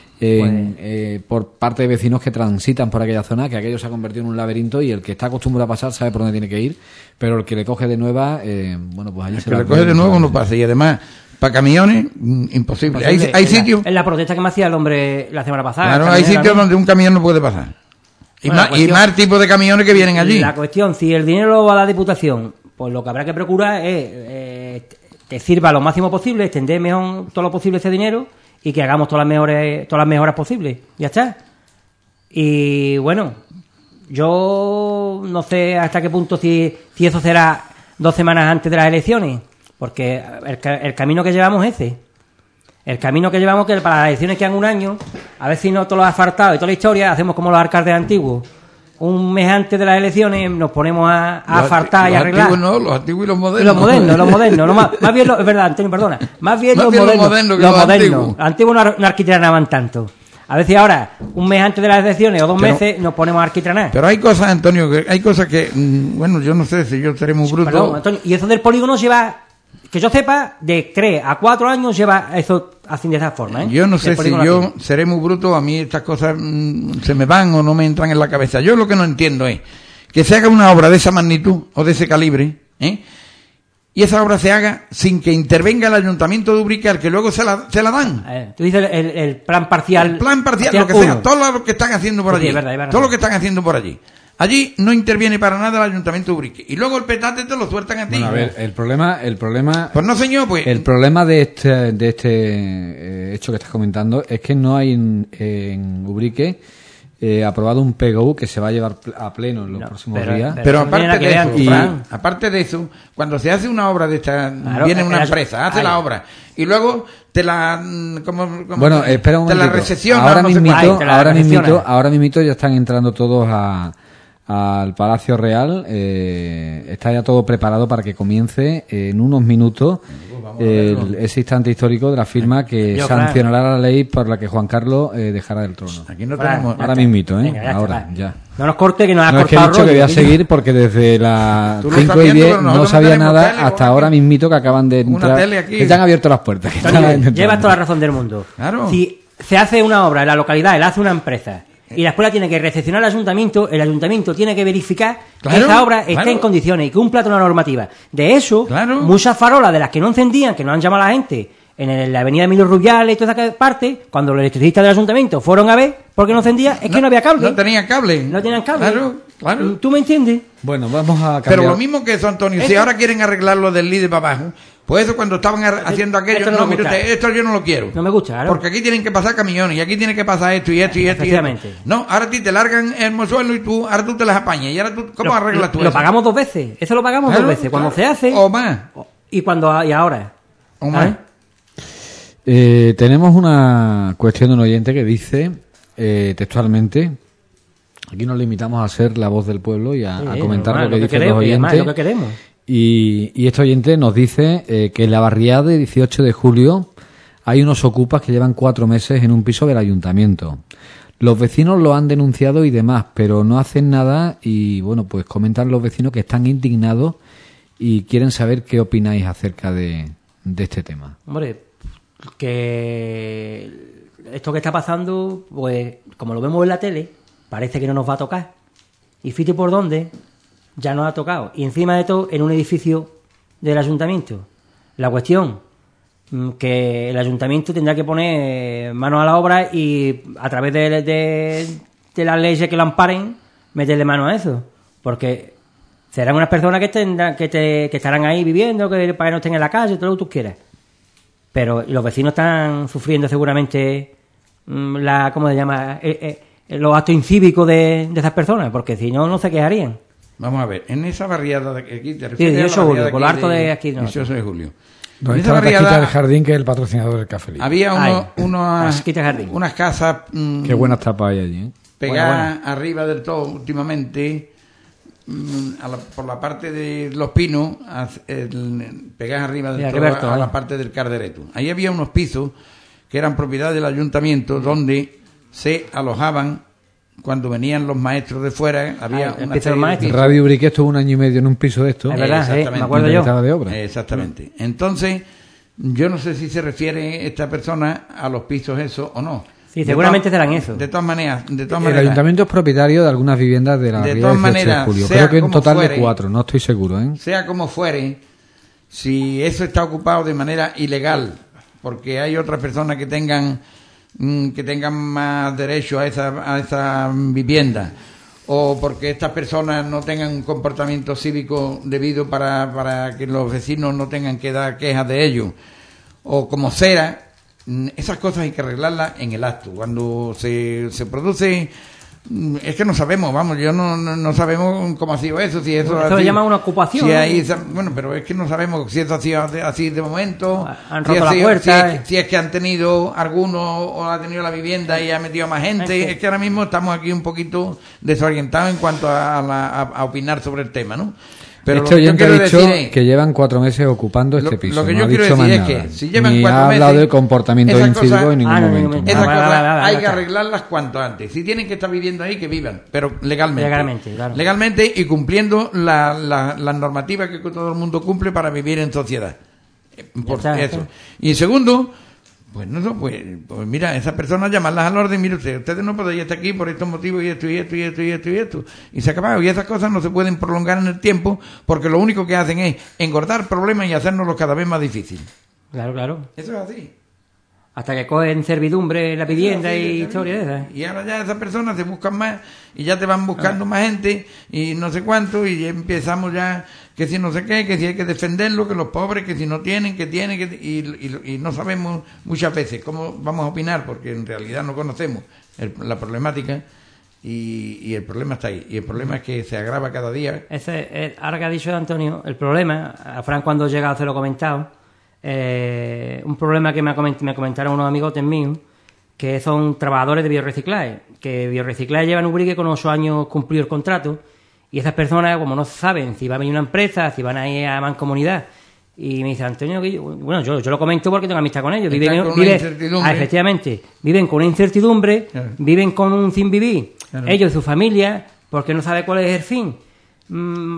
en, Pues- eh, por parte de vecinos que transitan por aquella zona, que aquello se ha convertido en un laberinto y el que está acostumbrado a pasar sabe por dónde tiene que ir, pero el que le coge de nueva, eh, bueno, pues allí El se que va le coge de nuevo no pasa. Y además, para camiones, mm, imposible. Pues hay en- hay en la- sitios, En la protesta que me hacía el hombre la semana pasada. claro, el hay camionero sitios también. donde un camión no puede pasar. Y, Bueno, más, la cuestión- y más tipos de camiones que vienen allí. La cuestión, si el dinero lo va a la Diputación, pues lo que habrá que procurar es eh, que sirva lo máximo posible, extender mejor todo lo posible ese dinero y que hagamos todas las mejores, todas las mejoras posibles. Ya está. Y bueno, yo no sé hasta qué punto si, si eso será dos semanas antes de las elecciones, porque el, ca- el camino que llevamos es ese. El camino que llevamos, que para las elecciones quedan un año, a ver si no todos los asfaltados y toda la historia, hacemos como los alcaldes antiguos. Un mes antes de las elecciones nos ponemos a, a Los asfaltar anti- y los arreglar. antiguos no, los antiguos y los modernos. Los modernos, los modernos. No, más, más bien, los, es verdad, Antonio, perdona. Más bien Más los bien los modernos. modernos que los los modernos. antiguos. Los antiguos no, ar- no arquitranaban tanto. A ver si ahora, un mes antes de las elecciones o dos Pero- meses, nos ponemos a arquitranar. Pero hay cosas, Antonio, que hay cosas que, mm, bueno, yo no sé si yo seré muy bruto. Perdón, Antonio, y eso del polígono lleva, que yo sepa, de tres a cuatro años lleva eso así de esa forma, ¿eh? Yo no El sé si polígono yo aquí. seré muy bruto, a mí estas cosas mm, se me van o no me entran en la cabeza. Yo lo que no entiendo es que se haga una obra de esa magnitud o de ese calibre, ¿eh? Y esa obra se haga sin que intervenga el Ayuntamiento de Ubrique, que luego se la, se la dan. Eh, tú dices el, el plan parcial. El plan parcial, lo que sea, uno. todo lo que están haciendo por Sí, sí, allí. es verdad, es verdad. Todo lo que están haciendo por allí. Allí no interviene para nada el Ayuntamiento de Ubrique. Y luego el petate te lo sueltan a ti. Bueno, a ver, el problema, el problema, Pues no, señor, pues. el problema de este, de este eh, hecho que estás comentando es que no hay en, en Ubrique eh, aprobado un P G U que se va a llevar pl- a pleno en los No, próximos pero- días. pero- Pero eso no tiene aparte de nada eso, que ver, y- Fran. aparte de eso, cuando se hace una obra de esta, Claro, viene una el- empresa, hace Ay. la obra y luego te la, mm, como, como- Bueno, espera un te la momentito. recesiona, Ahora no sé mismito, cuánto. Ay, te la ahora recesiona. mismito, ahora mismito ya están entrando todos a al Palacio Real. Eh, está ya todo preparado para que comience eh, en unos minutos el- ese instante histórico de la firma que Yo, sancionará la ley por la que Juan Carlos eh, dejará del trono. Aquí no Fran, tenemos. ya Ahora está. mismito, ¿eh? Venga, ya está, Ahora, va. ya. No nos corte, que nos ha No es que he cortado dicho que voy a rollo. seguir porque desde las Tú lo cinco estás y viendo, diez pero no nosotros no sabía tenemos nada tele, hasta porque ahora mismito que acaban de una entrar. tele aquí. Que ya han abierto las puertas. que Antonio, estaban entrando. llevas toda la razón del mundo. Claro. Si se hace una obra en la localidad, la hace una empresa y después la tiene que recepcionar el ayuntamiento, el ayuntamiento tiene que verificar Claro, que esa obra esté claro. en condiciones y que cumpla toda la normativa. De eso, Claro. muchas farolas de las que no encendían, que no han llamado a la gente en el- la avenida Emilio Rubiales y toda esa parte, cuando los electricistas del ayuntamiento fueron a ver por qué no encendía, es que no había cable. No tenía cable. No tenían cable. Claro, claro. ¿Tú me entiendes? Bueno, vamos a cambiar. Pero lo mismo que eso, Antonio, si Esto- ahora quieren arreglar lo del líder para abajo, pues eso cuando estaban ar- haciendo aquello, esto no no, me mire gusta. usted, esto yo no lo quiero. No me gusta, claro. Porque aquí tienen que pasar camiones y aquí tiene que pasar esto y esto y esto y esto. Efectivamente. No, ahora a ti te largan el mozuelo y tú, ahora tú te las apañas. Y ahora tú, ¿cómo Lo- arreglas tú lo, eso? pagamos dos veces. Eso lo pagamos Claro, dos veces. Cuando claro. se hace O más. y cuando y ahora. O más. ¿Sabes? Eh, tenemos una cuestión de un oyente que dice eh, textualmente, aquí nos limitamos a ser la voz del pueblo y a, Sí, a comentar normal, lo que dicen queremos, los y además, oyentes. lo que queremos. Y, y este oyente nos dice eh, que en la barriada de dieciocho de julio hay unos ocupas que llevan cuatro meses en un piso del ayuntamiento. Los vecinos lo han denunciado y demás, pero no hacen nada y, bueno, pues comentan los vecinos que están indignados y quieren saber qué opináis acerca de, de este tema. Hombre, que esto que está pasando, pues como lo vemos en la tele, parece que no nos va a tocar. Y fíjate por dónde, ya nos ha tocado. Y encima de todo, en un edificio del ayuntamiento. La cuestión, mm, que el ayuntamiento tendrá que poner manos a la obra y a través de, de, de las leyes que lo amparen, meterle mano a eso. Porque serán unas personas que, tendrán, que, te, que estarán ahí viviendo, que para que no estén en la calle, todo lo que tú quieras. Pero los vecinos están sufriendo seguramente mm, la, ¿cómo se llama? Eh, eh, los actos incívicos de, de esas personas, porque si no, no se quejarían. Vamos a ver, en esa barriada de aquí, te refieres Sí, a la dieciocho de julio, barriada por lo alto de aquí, no. dieciocho de julio. Donde En está esa la taquita barriada del jardín, que es el patrocinador del café. había Ay, uno, unas, taquita del jardín. unas casas mm, Qué buenas tapas hay allí, ¿eh? pegadas Bueno, arriba del todo últimamente, mm, a la- por la parte de Los Pinos, a- el- pegadas arriba del Mira, todo Roberto, a, ahí. la parte del Cardereto. Ahí había unos pisos que eran propiedad del ayuntamiento donde se alojaban cuando venían los maestros de fuera. Había Ah, el una piso del serie de maestro. pisos. Radio Ubrique estuvo un año y medio en un piso de esto. Es verdad, sí, Exactamente. me acuerdo yo. Estaba de obra. Exactamente. Entonces, yo no sé si se refiere esta persona a los pisos esos o no. Sí, De seguramente todas- serán esos. De todas maneras, de todas El maneras. ayuntamiento es propietario de algunas viviendas de la De Ría todas dieciocho de maneras, julio. sea Creo que en como total fuere, de cuatro, no estoy seguro, ¿eh? Sea como fuere, si eso está ocupado de manera ilegal, porque hay otras personas que tengan que tengan más derecho a esa, a esa vivienda, o porque estas personas no tengan un comportamiento cívico debido para, para que los vecinos no tengan que dar quejas de ello, o como sea, esas cosas hay que arreglarlas en el acto. Cuando se, se produce, es que no sabemos, vamos, yo no, no, no sabemos cómo ha sido eso, si eso, eso se llama una ocupación, si ¿no? hay, bueno, pero es que no sabemos si eso ha sido así de momento, han si, roto ha la sido, puerta, si, es, eh. si es que han tenido alguno o ha tenido la vivienda y ha metido a más gente, es que, es que ahora mismo estamos aquí un poquito desorientados en cuanto a, la, a, a opinar sobre el tema, ¿no? Pero este oyente ha dicho es, que llevan cuatro meses ocupando este lo, piso. Lo que no yo ha quiero dicho decir es más que nada. si llevan Ni cuatro ha meses, hablado del comportamiento esa incívico cosa, en ningún ah, no, momento. no, Esas va, cosas va, va, va, hay va, que va. arreglarlas cuanto antes. Si tienen que estar viviendo ahí, que vivan, pero legalmente. Legalmente, claro. Legalmente y cumpliendo la, la, las normativas que todo el mundo cumple para vivir en sociedad. Por está, eso. está. Y segundo, pues no, pues, pues mira, esas personas llamarlas al orden, mire usted, ustedes no podéis estar aquí por estos motivos y esto y esto y esto y esto y esto. Y se ha acabado. Y esas cosas no se pueden prolongar en el tiempo porque lo único que hacen es engordar problemas y hacernoslos cada vez más difíciles. Claro, claro. Eso es así. Hasta que cogen servidumbre la vivienda Eso es así, y eso es historias de así. esas. Y ahora ya esas personas se buscan más y ya te van buscando más gente y no sé cuánto y ya empezamos ya que si no sé qué, que si hay que defenderlo, que los pobres, que si no tienen, que tienen, que y, y, y no sabemos muchas veces cómo vamos a opinar porque en realidad no conocemos el, la problemática y, y el problema está ahí. Y el problema es que se agrava cada día. Ese, eh, ahora que ha dicho Antonio, el problema, a Fran cuando llega se lo he comentado, eh, un problema que me, ha coment- me comentaron unos amigos míos, que son trabajadores de biorreciclaje, que biorreciclaje llevan un brigue con ocho años cumplido el contrato, y esas personas, como no saben si va a venir una empresa, si van a ir a mancomunidad, y me dice Antonio, que yo, bueno, yo, yo lo comento porque tengo amistad con ellos, Están viven, con una viven- incertidumbre. ah, efectivamente, viven con una incertidumbre, Claro. viven con un sin vivir, Claro. ellos y su familia, porque no sabe cuál es el fin. Mm,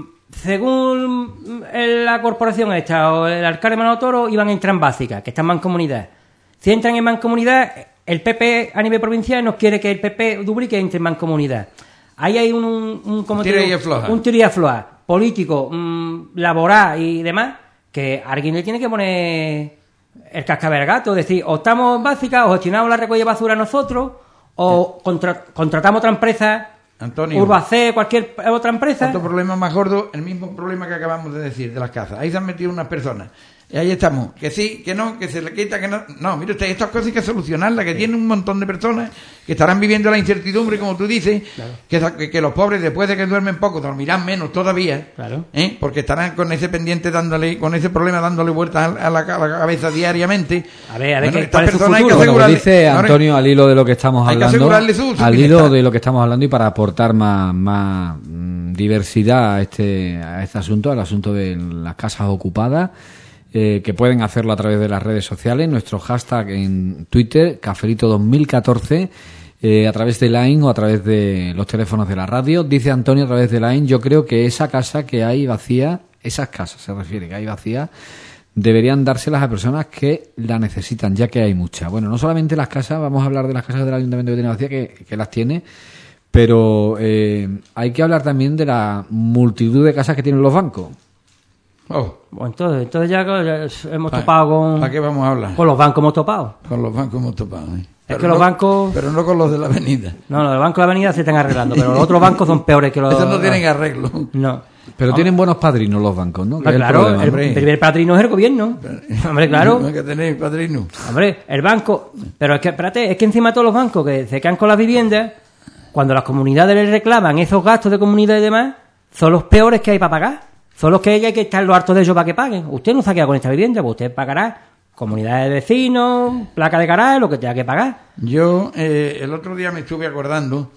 según el- la corporación esta o el alcalde Manolo Toro, iban a entrar en básica, que está en mancomunidad. Si entran en mancomunidad, el P P a nivel provincial no quiere que el P P Dubrique entre en mancomunidad. Ahí hay un, un, un, como te Tira digo, y afloja. un tira y afloja político, mm, laboral y demás, que alguien le tiene que poner el cascabel al gato, decir, o estamos en básica, o gestionamos la recogida de basura nosotros, o contra- contratamos otra empresa, Antonio, Urbacé, cualquier otra empresa. otro problema más gordo, el mismo problema que acabamos de decir de las casas. Ahí se han metido unas personas. Y ahí estamos. Que sí, que no, que se le quita, que no. No, mire usted, estas cosas hay que solucionarlas, que tiene un montón de personas que estarán viviendo la incertidumbre, como tú dices, que, que, que los pobres, después de que duermen poco, dormirán menos todavía. Claro. ¿eh? Porque estarán con ese pendiente dándole, con ese problema dándole vueltas a la, a la cabeza diariamente. A ver, a ver, ¿qué- estas cuál es su personas hay que futuro? Bueno, pues asegurarle- dice ahora- Antonio al hilo de lo que estamos hay que hablando, asegurarle su- su al hilo bienestar. de lo que estamos hablando y para aportar más, más mm, diversidad a este, a este asunto, al asunto de las casas ocupadas, eh, que pueden hacerlo a través de las redes sociales, nuestro hashtag en Twitter, Cafelito dos mil catorce, eh, a través de Line o a través de los teléfonos de la radio. Dice Antonio a través de Line, yo creo que esa casa que hay vacía, esas casas se refiere que hay vacía, deberían dárselas a personas que la necesitan, ya que hay muchas. Bueno, no solamente las casas, vamos a hablar de las casas del ayuntamiento que tiene vacía, que, que las tiene, pero eh, hay que hablar también de la multitud de casas que tienen los bancos. Oh, Bueno, entonces, entonces ya, ya hemos ¿para topado con, ¿para qué vamos a hablar? con los bancos, hemos topado. Con los bancos hemos topado. ¿eh? Pero que los no- bancos- Pero no con los de la avenida. No, no, los bancos de la avenida se están arreglando, pero los otros bancos son peores que los... Esos no tienen arreglo. No. Pero tienen buenos padrinos los bancos, ¿no? Que Ah, es el claro, problema, el, hombre. el primer padrino es el gobierno. Hombre, claro. No hay que tener padrino. Hombre, el banco... Pero es que, espérate, es que encima todos los bancos que se quedan con las viviendas, cuando las comunidades les reclaman esos gastos de comunidad y demás, son los peores que hay para pagar. Son los que hay que estar lo harto de ellos para que paguen. Usted no se ha quedado con esta vivienda, pues usted pagará comunidades de vecinos, placa de garaje, lo que tenga que pagar. Yo eh, el otro día me estuve acordando,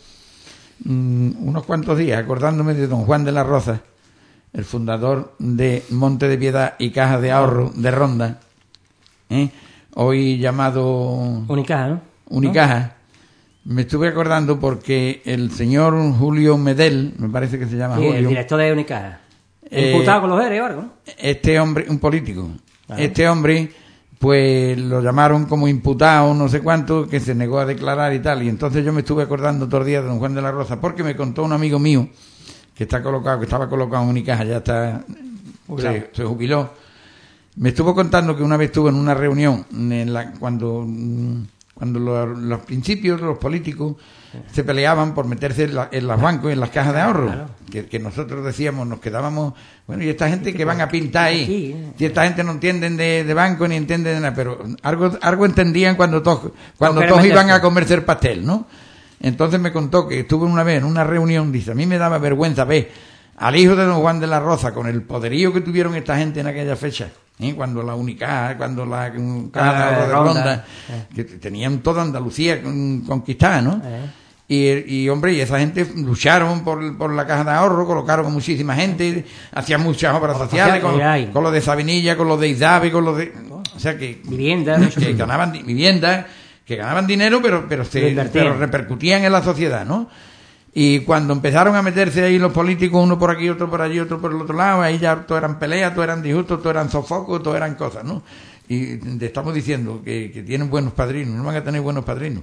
mm, unos cuantos días, acordándome de don Juan de la Roza, el fundador de Monte de Piedad y Caja de Ahorro de Ronda, ¿eh? hoy llamado Unicaja, ¿no? Unicaja. Me estuve acordando porque el señor Julio Medel, me parece que se llama Sí, el Julio, director de Unicaja. Eh, Imputado con los E R E o algo, ¿no? este hombre, un político, Claro. este hombre, pues lo llamaron como imputado, no sé cuánto, que se negó a declarar y tal. Y entonces yo me estuve acordando todos los días de don Juan de la Roza, porque me contó un amigo mío que está colocado, que estaba colocado en Unicaja, ya está, se, se jubiló, Me estuvo contando que una vez estuvo en una reunión en la, cuando, cuando los, los principios, los políticos, se peleaban por meterse en, la, en los bancos y en las cajas de ahorro. Claro. Que, que nosotros decíamos, nos quedábamos, bueno, y esta gente que van a pintar ahí, si esta gente no entienden de, de banco ni entienden de nada, pero algo, algo entendían cuando todos, cuando todos iban a comerse el pastel, ¿no? Entonces me contó que estuvo una vez en una reunión, dice, a mí me daba vergüenza ver al hijo de don Juan de la Roza con el poderío que tuvieron esta gente en aquella fecha. ¿Eh? Cuando la Unicaja, cuando la Caja de Ronda, Ronda eh. que tenían toda Andalucía conquistada, ¿no? Eh. Y, y, hombre, y esa gente lucharon por, por la Caja de Ahorro, colocaron a muchísima gente, hacían muchas obras sociales, con, con lo de Sabinilla, con lo de Isdavi, con lo de... O sea, que... Vivienda. Que ganaban viviendas, que ganaban dinero, pero, pero, se, pero repercutían en la sociedad, ¿no? Y cuando empezaron a meterse ahí los políticos, uno por aquí, otro por allí, otro por el otro lado, ahí ya todo eran peleas, todo eran disgustos, todo eran sofocos, todo eran cosas, ¿no? Y te estamos diciendo que, que tienen buenos padrinos, no van a tener buenos padrinos.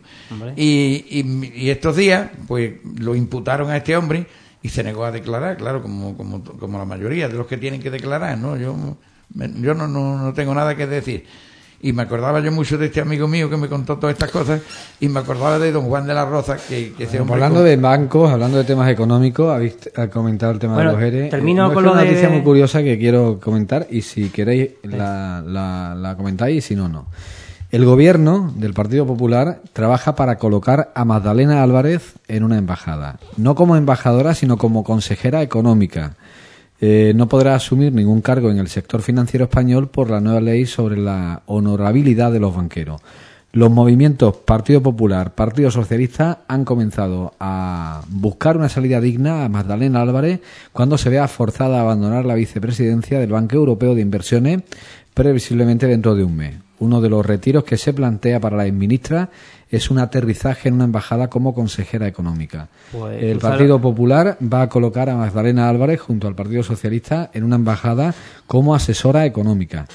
Y, y, y estos días, pues lo imputaron a este hombre y se negó a declarar, claro, como, como, como la mayoría de los que tienen que declarar, ¿no? Yo, yo no, no, no tengo nada que decir. Y me acordaba yo mucho de este amigo mío que me contó todas estas cosas, y me acordaba de don Juan de la Roza, que, que ese hombre... Hablando con... de bancos, hablando de temas económicos, habéis comentado el tema bueno, de los E R E. Termino eh, con lo una de... noticia muy curiosa que quiero comentar, y si queréis la, la, la comentáis, y si no, no. El gobierno del Partido Popular trabaja para colocar a Magdalena Álvarez en una embajada. No como embajadora, sino como consejera económica. Eh, no podrá asumir ningún cargo en el sector financiero español por la nueva ley sobre la honorabilidad de los banqueros. Los movimientos Partido Popular, Partido Socialista han comenzado a buscar una salida digna a Magdalena Álvarez cuando se vea forzada a abandonar la vicepresidencia del Banco Europeo de Inversiones previsiblemente dentro de un mes. Uno de los retiros que se plantea para la exministra es un aterrizaje en una embajada como consejera económica. Pues, el Partido Popular va a colocar a Magdalena Álvarez junto al Partido Socialista en una embajada como asesora económica.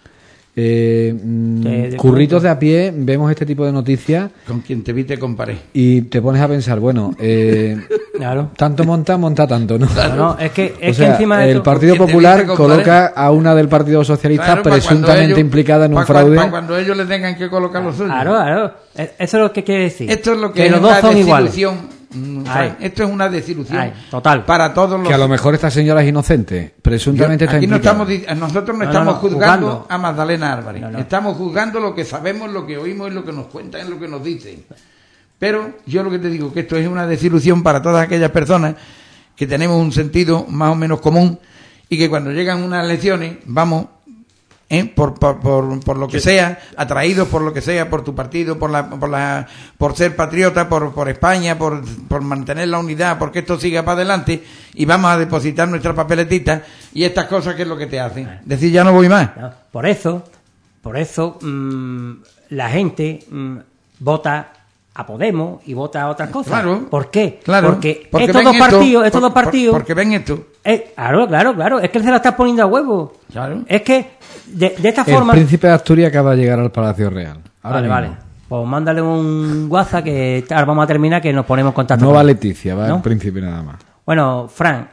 Eh, de, de curritos de a pie, vemos este tipo de noticias. Con quien te vi te comparé. Y te pones a pensar, bueno, eh, claro. tanto monta, monta tanto, ¿no? Claro, no, es que, es o sea, que encima de el esto, Partido Popular coloca a una del Partido Socialista claro, presuntamente ellos, implicada en un para fraude. Para cuando ellos le tengan que colocar los suyos. Claro, claro. Eso es lo que quiere decir. Esto es lo que, que es los dos una son desilusión. iguales. Ay. Esto es una desilusión Ay, total. para todos los... Que a lo mejor esta señora es inocente, presuntamente Yo, está aquí no implicada. estamos, nosotros no, no estamos no, no, juzgando jugando. a Magdalena Álvarez, no, no. estamos juzgando lo que sabemos, lo que oímos, lo que nos cuentan, lo que nos dicen. Pero yo lo que te digo que esto es una desilusión para todas aquellas personas que tenemos un sentido más o menos común y que cuando llegan unas elecciones vamos... ¿Eh? Por, por, por, por lo que sea, atraídos por lo que sea, por tu partido, por la, por la, por ser patriota, por, por España, por, por mantener la unidad, porque esto siga para adelante y vamos a depositar nuestra papeletita y estas cosas que es lo que te hacen. Decir ya no voy más. No, por eso, por eso mmm, la gente mmm, vota a Podemos y vota a otras cosas. Claro. ¿Por qué? Claro. Porque, porque estos dos esto, partidos, estos por, dos partidos. Por, porque ven esto. Eh, claro, claro, claro. Es que él se la está poniendo a huevo. Claro. Es que de, de esta el forma. El príncipe de Asturias acaba de llegar al Palacio Real. Ahora vale, mismo. vale. Pues mándale un WhatsApp que ahora vamos a terminar, que nos ponemos en contacto. No va Leticia, va ¿no? el príncipe nada más. Bueno, Fran,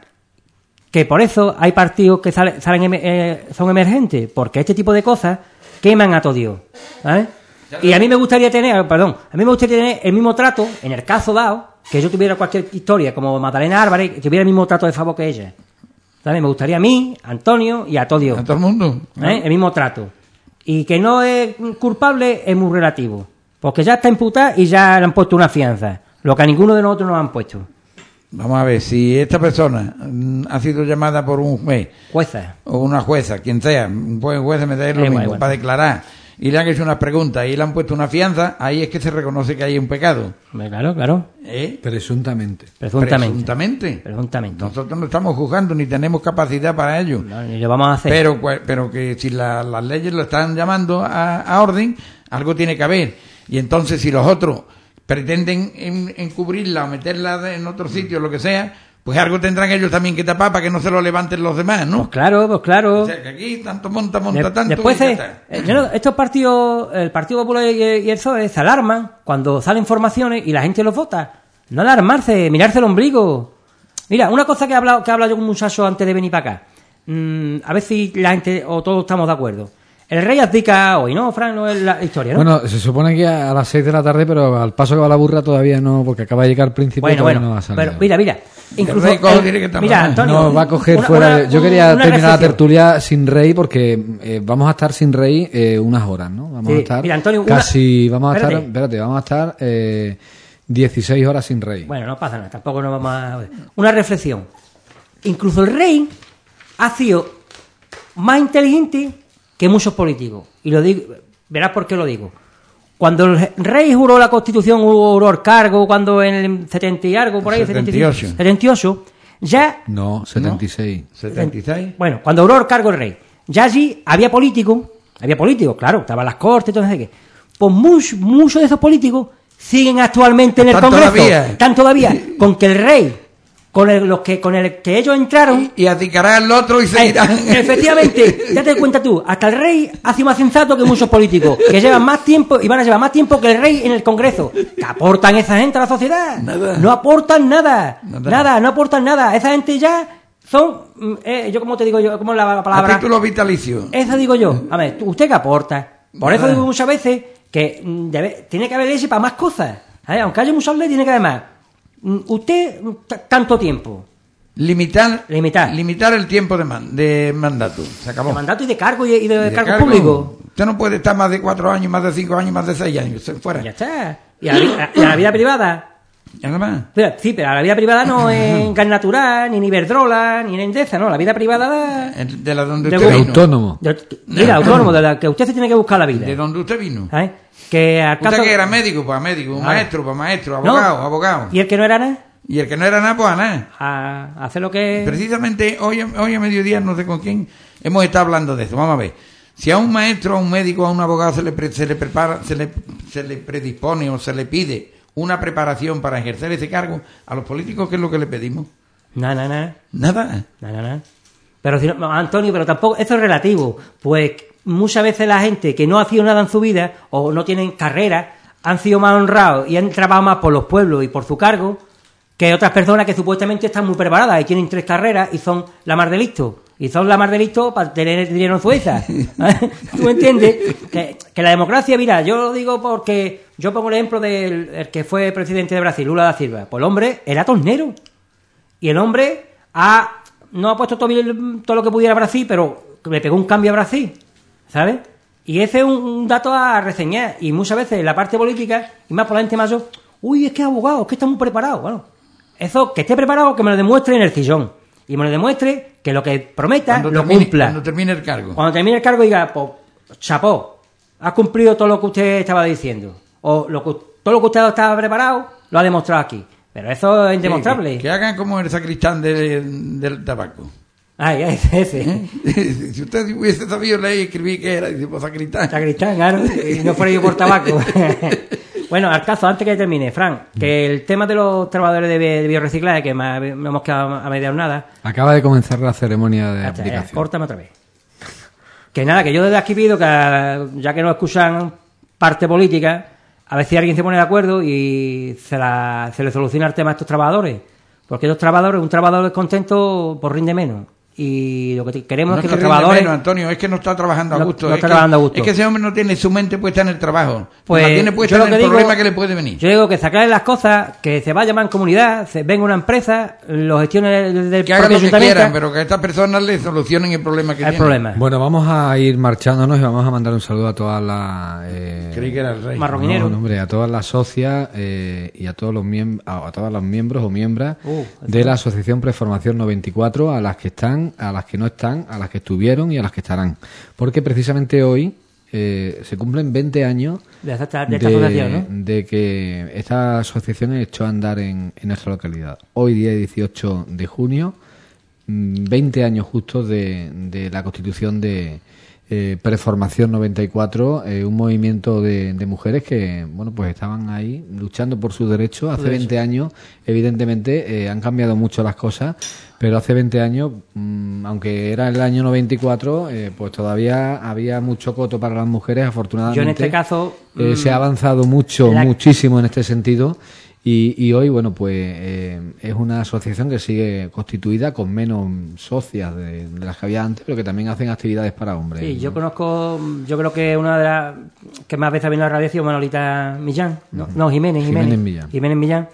que por eso hay partidos que sale, salen eh, son emergentes, porque este tipo de cosas queman a todo Dios, ¿vale? Y a mí me gustaría tener, perdón, a mí me gustaría tener el mismo trato, en el caso dado, que yo tuviera cualquier historia como Magdalena Álvarez, que tuviera el mismo trato de favor que ella. ¿Sabes? Me gustaría a mí, a Antonio y a todo Dios. A todo el mundo. ¿Eh? El mismo trato. Y que no es culpable es muy relativo, porque ya está imputada y ya le han puesto una fianza, lo que a ninguno de nosotros nos han puesto. Vamos a ver, si esta persona mm, ha sido llamada por un juez, jueza o una jueza, quien sea, un buen juez me da lo eh, mismo, bueno, bueno. para declarar, y le han hecho unas preguntas y le han puesto una fianza, ahí es que se reconoce que hay un pecado. Claro, claro. ¿Eh? Presuntamente. Presuntamente. Presuntamente. Presuntamente. Nosotros no estamos juzgando ni tenemos capacidad para ello. No, ni lo vamos a hacer. Pero, pero que si la, las leyes lo están llamando a, a orden, algo tiene que haber. Y entonces si los otros pretenden en, encubrirla o meterla en otro sitio, lo que sea, pues algo tendrán ellos también que tapar para que no se lo levanten los demás, ¿no? Pues claro, pues claro. O sea, que aquí tanto monta, monta de, tanto. Después, y eh, eh, yo no, estos partidos, el Partido Popular y, y el P S O E, se alarman cuando salen formaciones y la gente los vota. No alarmarse, mirarse el ombligo. Mira, una cosa que he hablado, que he hablado yo con un muchacho antes de venir para acá. Mm, a ver si la gente o todos estamos de acuerdo. El rey abdica hoy, ¿no, Fran? No es la historia, ¿no? Bueno, se supone que a las seis de la tarde, pero al paso que va la burra todavía no, porque acaba de llegar el príncipe bueno, y todavía bueno, no va a salir. pero mira, mira. Incluso, rey coge el- tiene que estar mira, mal. Antonio. No, va a coger una- fuera. una- de- Yo quería una terminar la reflexión. tertulia sin rey porque eh, vamos a estar sin rey eh, unas horas, ¿no? Vamos Sí, a estar mira, Antonio, una- casi, vamos a estar, Espérate. espérate, vamos a estar eh, dieciséis horas sin rey. Bueno, no pasa nada, tampoco nos vamos a... Una reflexión. Incluso el rey ha sido más inteligente que muchos políticos. Y lo digo, verás por qué lo digo. Cuando el rey juró la Constitución, juró el cargo, cuando en el setenta y algo, por ahí, setenta y setenta y ocho. cinco, setenta y ocho, ya... No, setenta y seis. setenta y seis. Bueno, cuando juró el cargo el rey, ya allí había políticos, había políticos, claro, estaban las cortes, todo eso, pues muchos muchos de esos políticos siguen actualmente en el Están Congreso, todavía. están todavía, con que el rey, con el, los que, con el que ellos entraron, Y abdicará el otro y eh, seguirá. efectivamente, date cuenta tú, hasta el rey ha sido más sensato que muchos políticos, que llevan más tiempo y van a llevar más tiempo que el rey en el Congreso. ¿Qué aportan esa gente a la sociedad? Nada. No aportan nada, Nada. nada, no aportan nada. Esa gente ya son, mm, eh, yo como te digo yo, como la A palabra... título vitalicio. Eso digo yo. A ver, ¿usted qué aporta? Por eso Nada. digo muchas veces que mm, debe- tiene que haber leyes para más cosas. ¿Sabes? Aunque haya muchas leyes, tiene que haber más. Mm, Usted, mm, t- tanto tiempo Limitar, Limitar. limitar el tiempo de, man- de mandato. Se acabó. de mandato y de cargo y de, y de De cargo, cargo, público. Usted no puede estar más de cuatro años, más de cinco años, más de seis años. Se fuera. Ya está. Y a la, vi- a- y a la vida privada. Ya nada más. Pero, sí, pero a la vida privada no es en gas natural, ni en Iberdrola, ni en Endesa, no. La vida privada. El- De la donde De usted un vino. Autónomo. de- mira, autónomo, de la que usted se tiene que buscar la vida. De donde usted vino. ¿Sabes? Que al Usted caso- que era médico, pues médico. Un Ah. maestro, pues maestro. No. Abogado, abogado. Y el que no era nada, Y el que no era nada, pues a nada. a hacer lo que. Precisamente hoy, hoy a mediodía, no sé con quién, hemos estado hablando de eso. Vamos a ver. Si a un maestro, a un médico, a un abogado se le, pre- se le prepara, se le, se le predispone o se le pide una preparación para ejercer ese cargo, a los políticos, ¿qué es lo que le pedimos? Nada, nada, nada. Nada. Nada, nada. Pero si no, Antonio, pero tampoco, eso es relativo. Pues muchas veces la gente que no ha sido nada en su vida o no tienen carrera han sido más honrados y han trabajado más por los pueblos y por su cargo que otras personas que supuestamente están muy preparadas y tienen tres carreras y son la mar de listo. Y son la mar de listo para tener dinero en Suiza. ¿Tú me entiendes? Que, que la democracia, mira, yo lo digo porque yo pongo el ejemplo del el que fue presidente de Brasil, Lula da Silva. Pues el hombre era tornero. Y el hombre ha, no ha puesto todo, bien- todo lo que pudiera a Brasil, pero le pegó un cambio a Brasil, ¿sabes? Y ese es un, un dato a reseñar. Y muchas veces en la parte política, y más por la gente mayor, uy, es que es abogado, es que está muy preparado. Bueno, eso, que esté preparado, que me lo demuestre en el sillón. Y me lo demuestre que lo que prometa Cuando lo termine, cumpla. cuando termine el cargo. Cuando termine el cargo diga, pues, chapó, ha cumplido todo lo que usted estaba diciendo. O lo que, todo lo que usted estaba preparado, lo ha demostrado aquí. Pero eso es indemostrable. Que, que hagan como el sacristán de- del tabaco. Ay, ese, ese. ¿Eh? Si usted hubiese sabido leer y escribir qué era, dice, pues sacristán. Sacristán, claro, y no fuera yo por tabaco. Bueno, al caso, antes que termine, Fran, que el tema de los trabajadores de, bi- de biorreciclaje, que me, me hemos quedado a mediar nada, Acaba de comenzar la ceremonia de hasta, eh, aplicación. córtame otra vez. Que nada, que yo desde aquí pido que, ya que no escuchan parte política, a ver si alguien se pone de acuerdo y se, la, se le soluciona el tema a estos trabajadores. Porque los trabajadores, un trabajador descontento, pues rinde menos. Y lo que queremos No es que es que los rinde trabajadores... menos, Antonio, es que no está trabajando a No- gusto. no es está que, trabajando a gusto. Es que ese hombre no tiene su mente puesta en el trabajo. Pues, la tiene puesta yo lo en el que digo- problema que le puede venir. Yo digo que se aclaren las cosas, que se vaya más en comunidad, se venga una empresa, lo gestione del, del Que hagan propio lo que ayuntamiento. quieran, pero que a estas personas le solucionen el problema que el tienen. problema. Bueno, vamos a ir marchándonos y vamos a mandar un saludo a todas las... Eh, Creí que era el rey. Marroquinero. No, hombre, a todas las socias eh, y a todos los miembros, a, a todos los miembros o miembros Uh, de la Asociación Preformación noventa y cuatro, a las que están, a las que no están, a las que estuvieron y a las que estarán. Porque precisamente hoy eh, se cumplen veinte años De esta, de esta asociación, ¿no? de que esta asociación echó a andar en, en nuestra localidad. Hoy, día dieciocho de junio, mm, veinte años justos de, de la constitución de eh, Preformación noventa y cuatro, eh, un movimiento de, de mujeres que, bueno, pues estaban ahí luchando por sus derechos. Hace veinte años, evidentemente, eh, han cambiado mucho las cosas, pero hace veinte años, mmm, aunque era el año noventa y cuatro, eh, pues todavía había mucho coto para las mujeres, afortunadamente. Yo en este caso... Eh, mm, se ha avanzado mucho, la- muchísimo en este sentido Y, y hoy, bueno, pues eh, es una asociación que sigue constituida con menos socias de, de las que había antes, pero que también hacen actividades para hombres. Sí, ¿no? yo conozco, yo creo que una de las que más veces ha venido a la radio ha sido Manolita Millán, no, no Jiménez, Jiménez, Jiménez Millán. Jiménez Millán.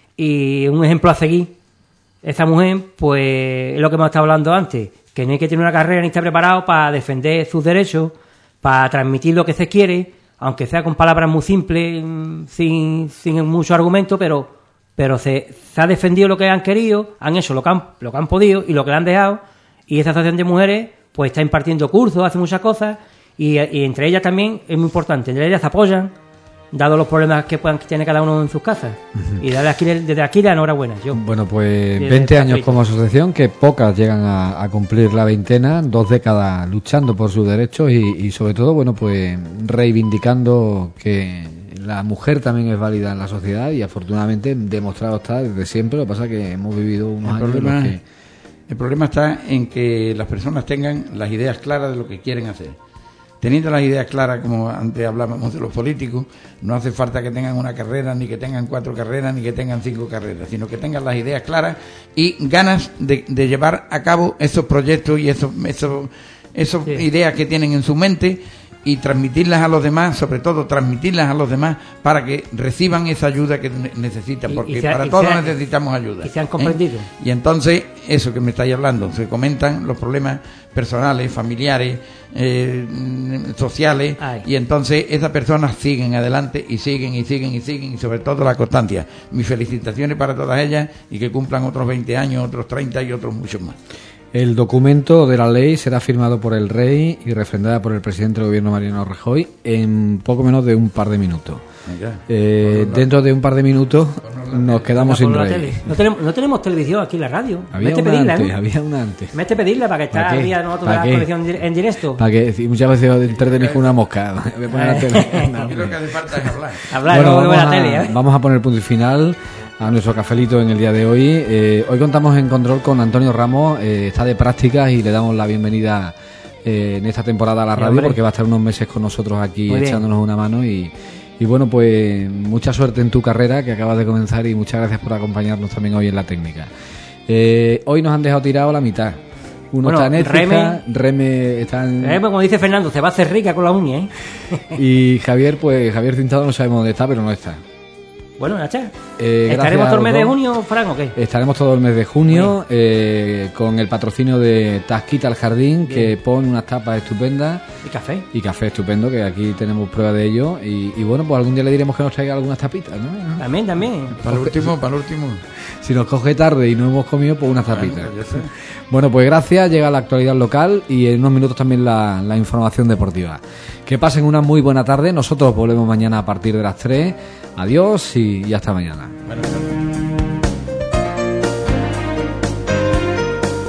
Y un ejemplo a seguir, esta mujer, pues es lo que hemos estado hablando antes, que no hay que tener una carrera ni estar preparado para defender sus derechos, para transmitir lo que se quiere, aunque sea con palabras muy simples, sin, sin mucho argumento, pero, pero se, se ha defendido lo que han querido, han hecho lo que han, lo que han podido y lo que le han dejado, y esta asociación de mujeres pues está impartiendo cursos, hace muchas cosas, y, y entre ellas también es muy importante, entre ellas se apoyan, dado los problemas que puedan tener cada uno en sus casas. Uh-huh. Y desde aquí, desde aquí la enhorabuena. Yo, bueno, pues veinte años como asociación, que pocas llegan a, a cumplir la veintena, dos décadas luchando por sus derechos y, y sobre todo, bueno, pues reivindicando que la mujer también es válida en la sociedad y afortunadamente demostrado está desde siempre. Lo que pasa es que hemos vivido unos el años problema, en los que... El problema está en que las personas tengan las ideas claras de lo que quieren hacer. Teniendo las ideas claras, como antes hablábamos de los políticos, no hace falta que tengan una carrera, ni que tengan cuatro carreras, ni que tengan cinco carreras, sino que tengan las ideas claras y ganas de, de llevar a cabo esos proyectos y esos, esos, esos sí. ideas que tienen en su mente y transmitirlas a los demás, sobre todo transmitirlas a los demás para que reciban esa ayuda que necesitan, porque y, y sea, para todos sea, necesitamos ayuda. Y sean comprendidos. ¿Eh? Y entonces, eso que me estáis hablando, se comentan los problemas personales, familiares, eh, sociales, Ay. y entonces esas personas siguen adelante y siguen y siguen y siguen y sobre todo la constancia. Mis felicitaciones para todas ellas y que cumplan otros veinte años, otros treinta y otros muchos más. El documento de la ley será firmado por el Rey y refrendada por el presidente del Gobierno, Mariano Rajoy, en poco menos de un par de minutos. Eh, dentro de un par de minutos nos quedamos sin Rey. No tenemos, no tenemos televisión aquí en la radio. Había Mete una pedirla, antes, ¿eh? había una antes. Mete pedirla para que esté al día nosotros la colección en directo. Para que si muchas veces entretenéis con una mosca. Voy a poner la tele. Creo que hace falta es hablar. Hablar bueno, no vamos, la a, tele, ¿eh? vamos a poner punto y final a nuestro cafelito en el día de hoy. Eh, hoy contamos en control con Antonio Ramos, eh, está de prácticas y le damos la bienvenida eh, en esta temporada a la radio, porque va a estar unos meses con nosotros aquí Muy echándonos bien. una mano y, y bueno, pues mucha suerte en tu carrera que acabas de comenzar y muchas gracias por acompañarnos también hoy en la técnica. Eh, hoy nos han dejado tirado la mitad. Uno bueno, está en Écija, Reme, Reme está en... Reme, como dice Fernando, se va a hacer rica con la uña, ¿eh? Y Javier, pues Javier Tintado no sabemos dónde está, pero no está. Bueno, Nacha, eh, ¿estaremos todo el mes de junio, Fran, o qué? Estaremos todo el mes de junio eh, con el patrocinio de Tasquita al Jardín, Bien. que pone unas tapas estupendas. Y café. Y café estupendo, que aquí tenemos prueba de ello. Y, y bueno, pues algún día le diremos que nos traiga algunas tapitas, ¿no? También, también. Para el último, para el último. Si nos coge tarde y no hemos comido, pues unas tapitas. Bueno, bueno, pues gracias, llega la actualidad local y en unos minutos también la, la información deportiva. Que pasen una muy buena tarde, nosotros volvemos mañana a partir de las tres. Adiós y, y hasta mañana. Bueno,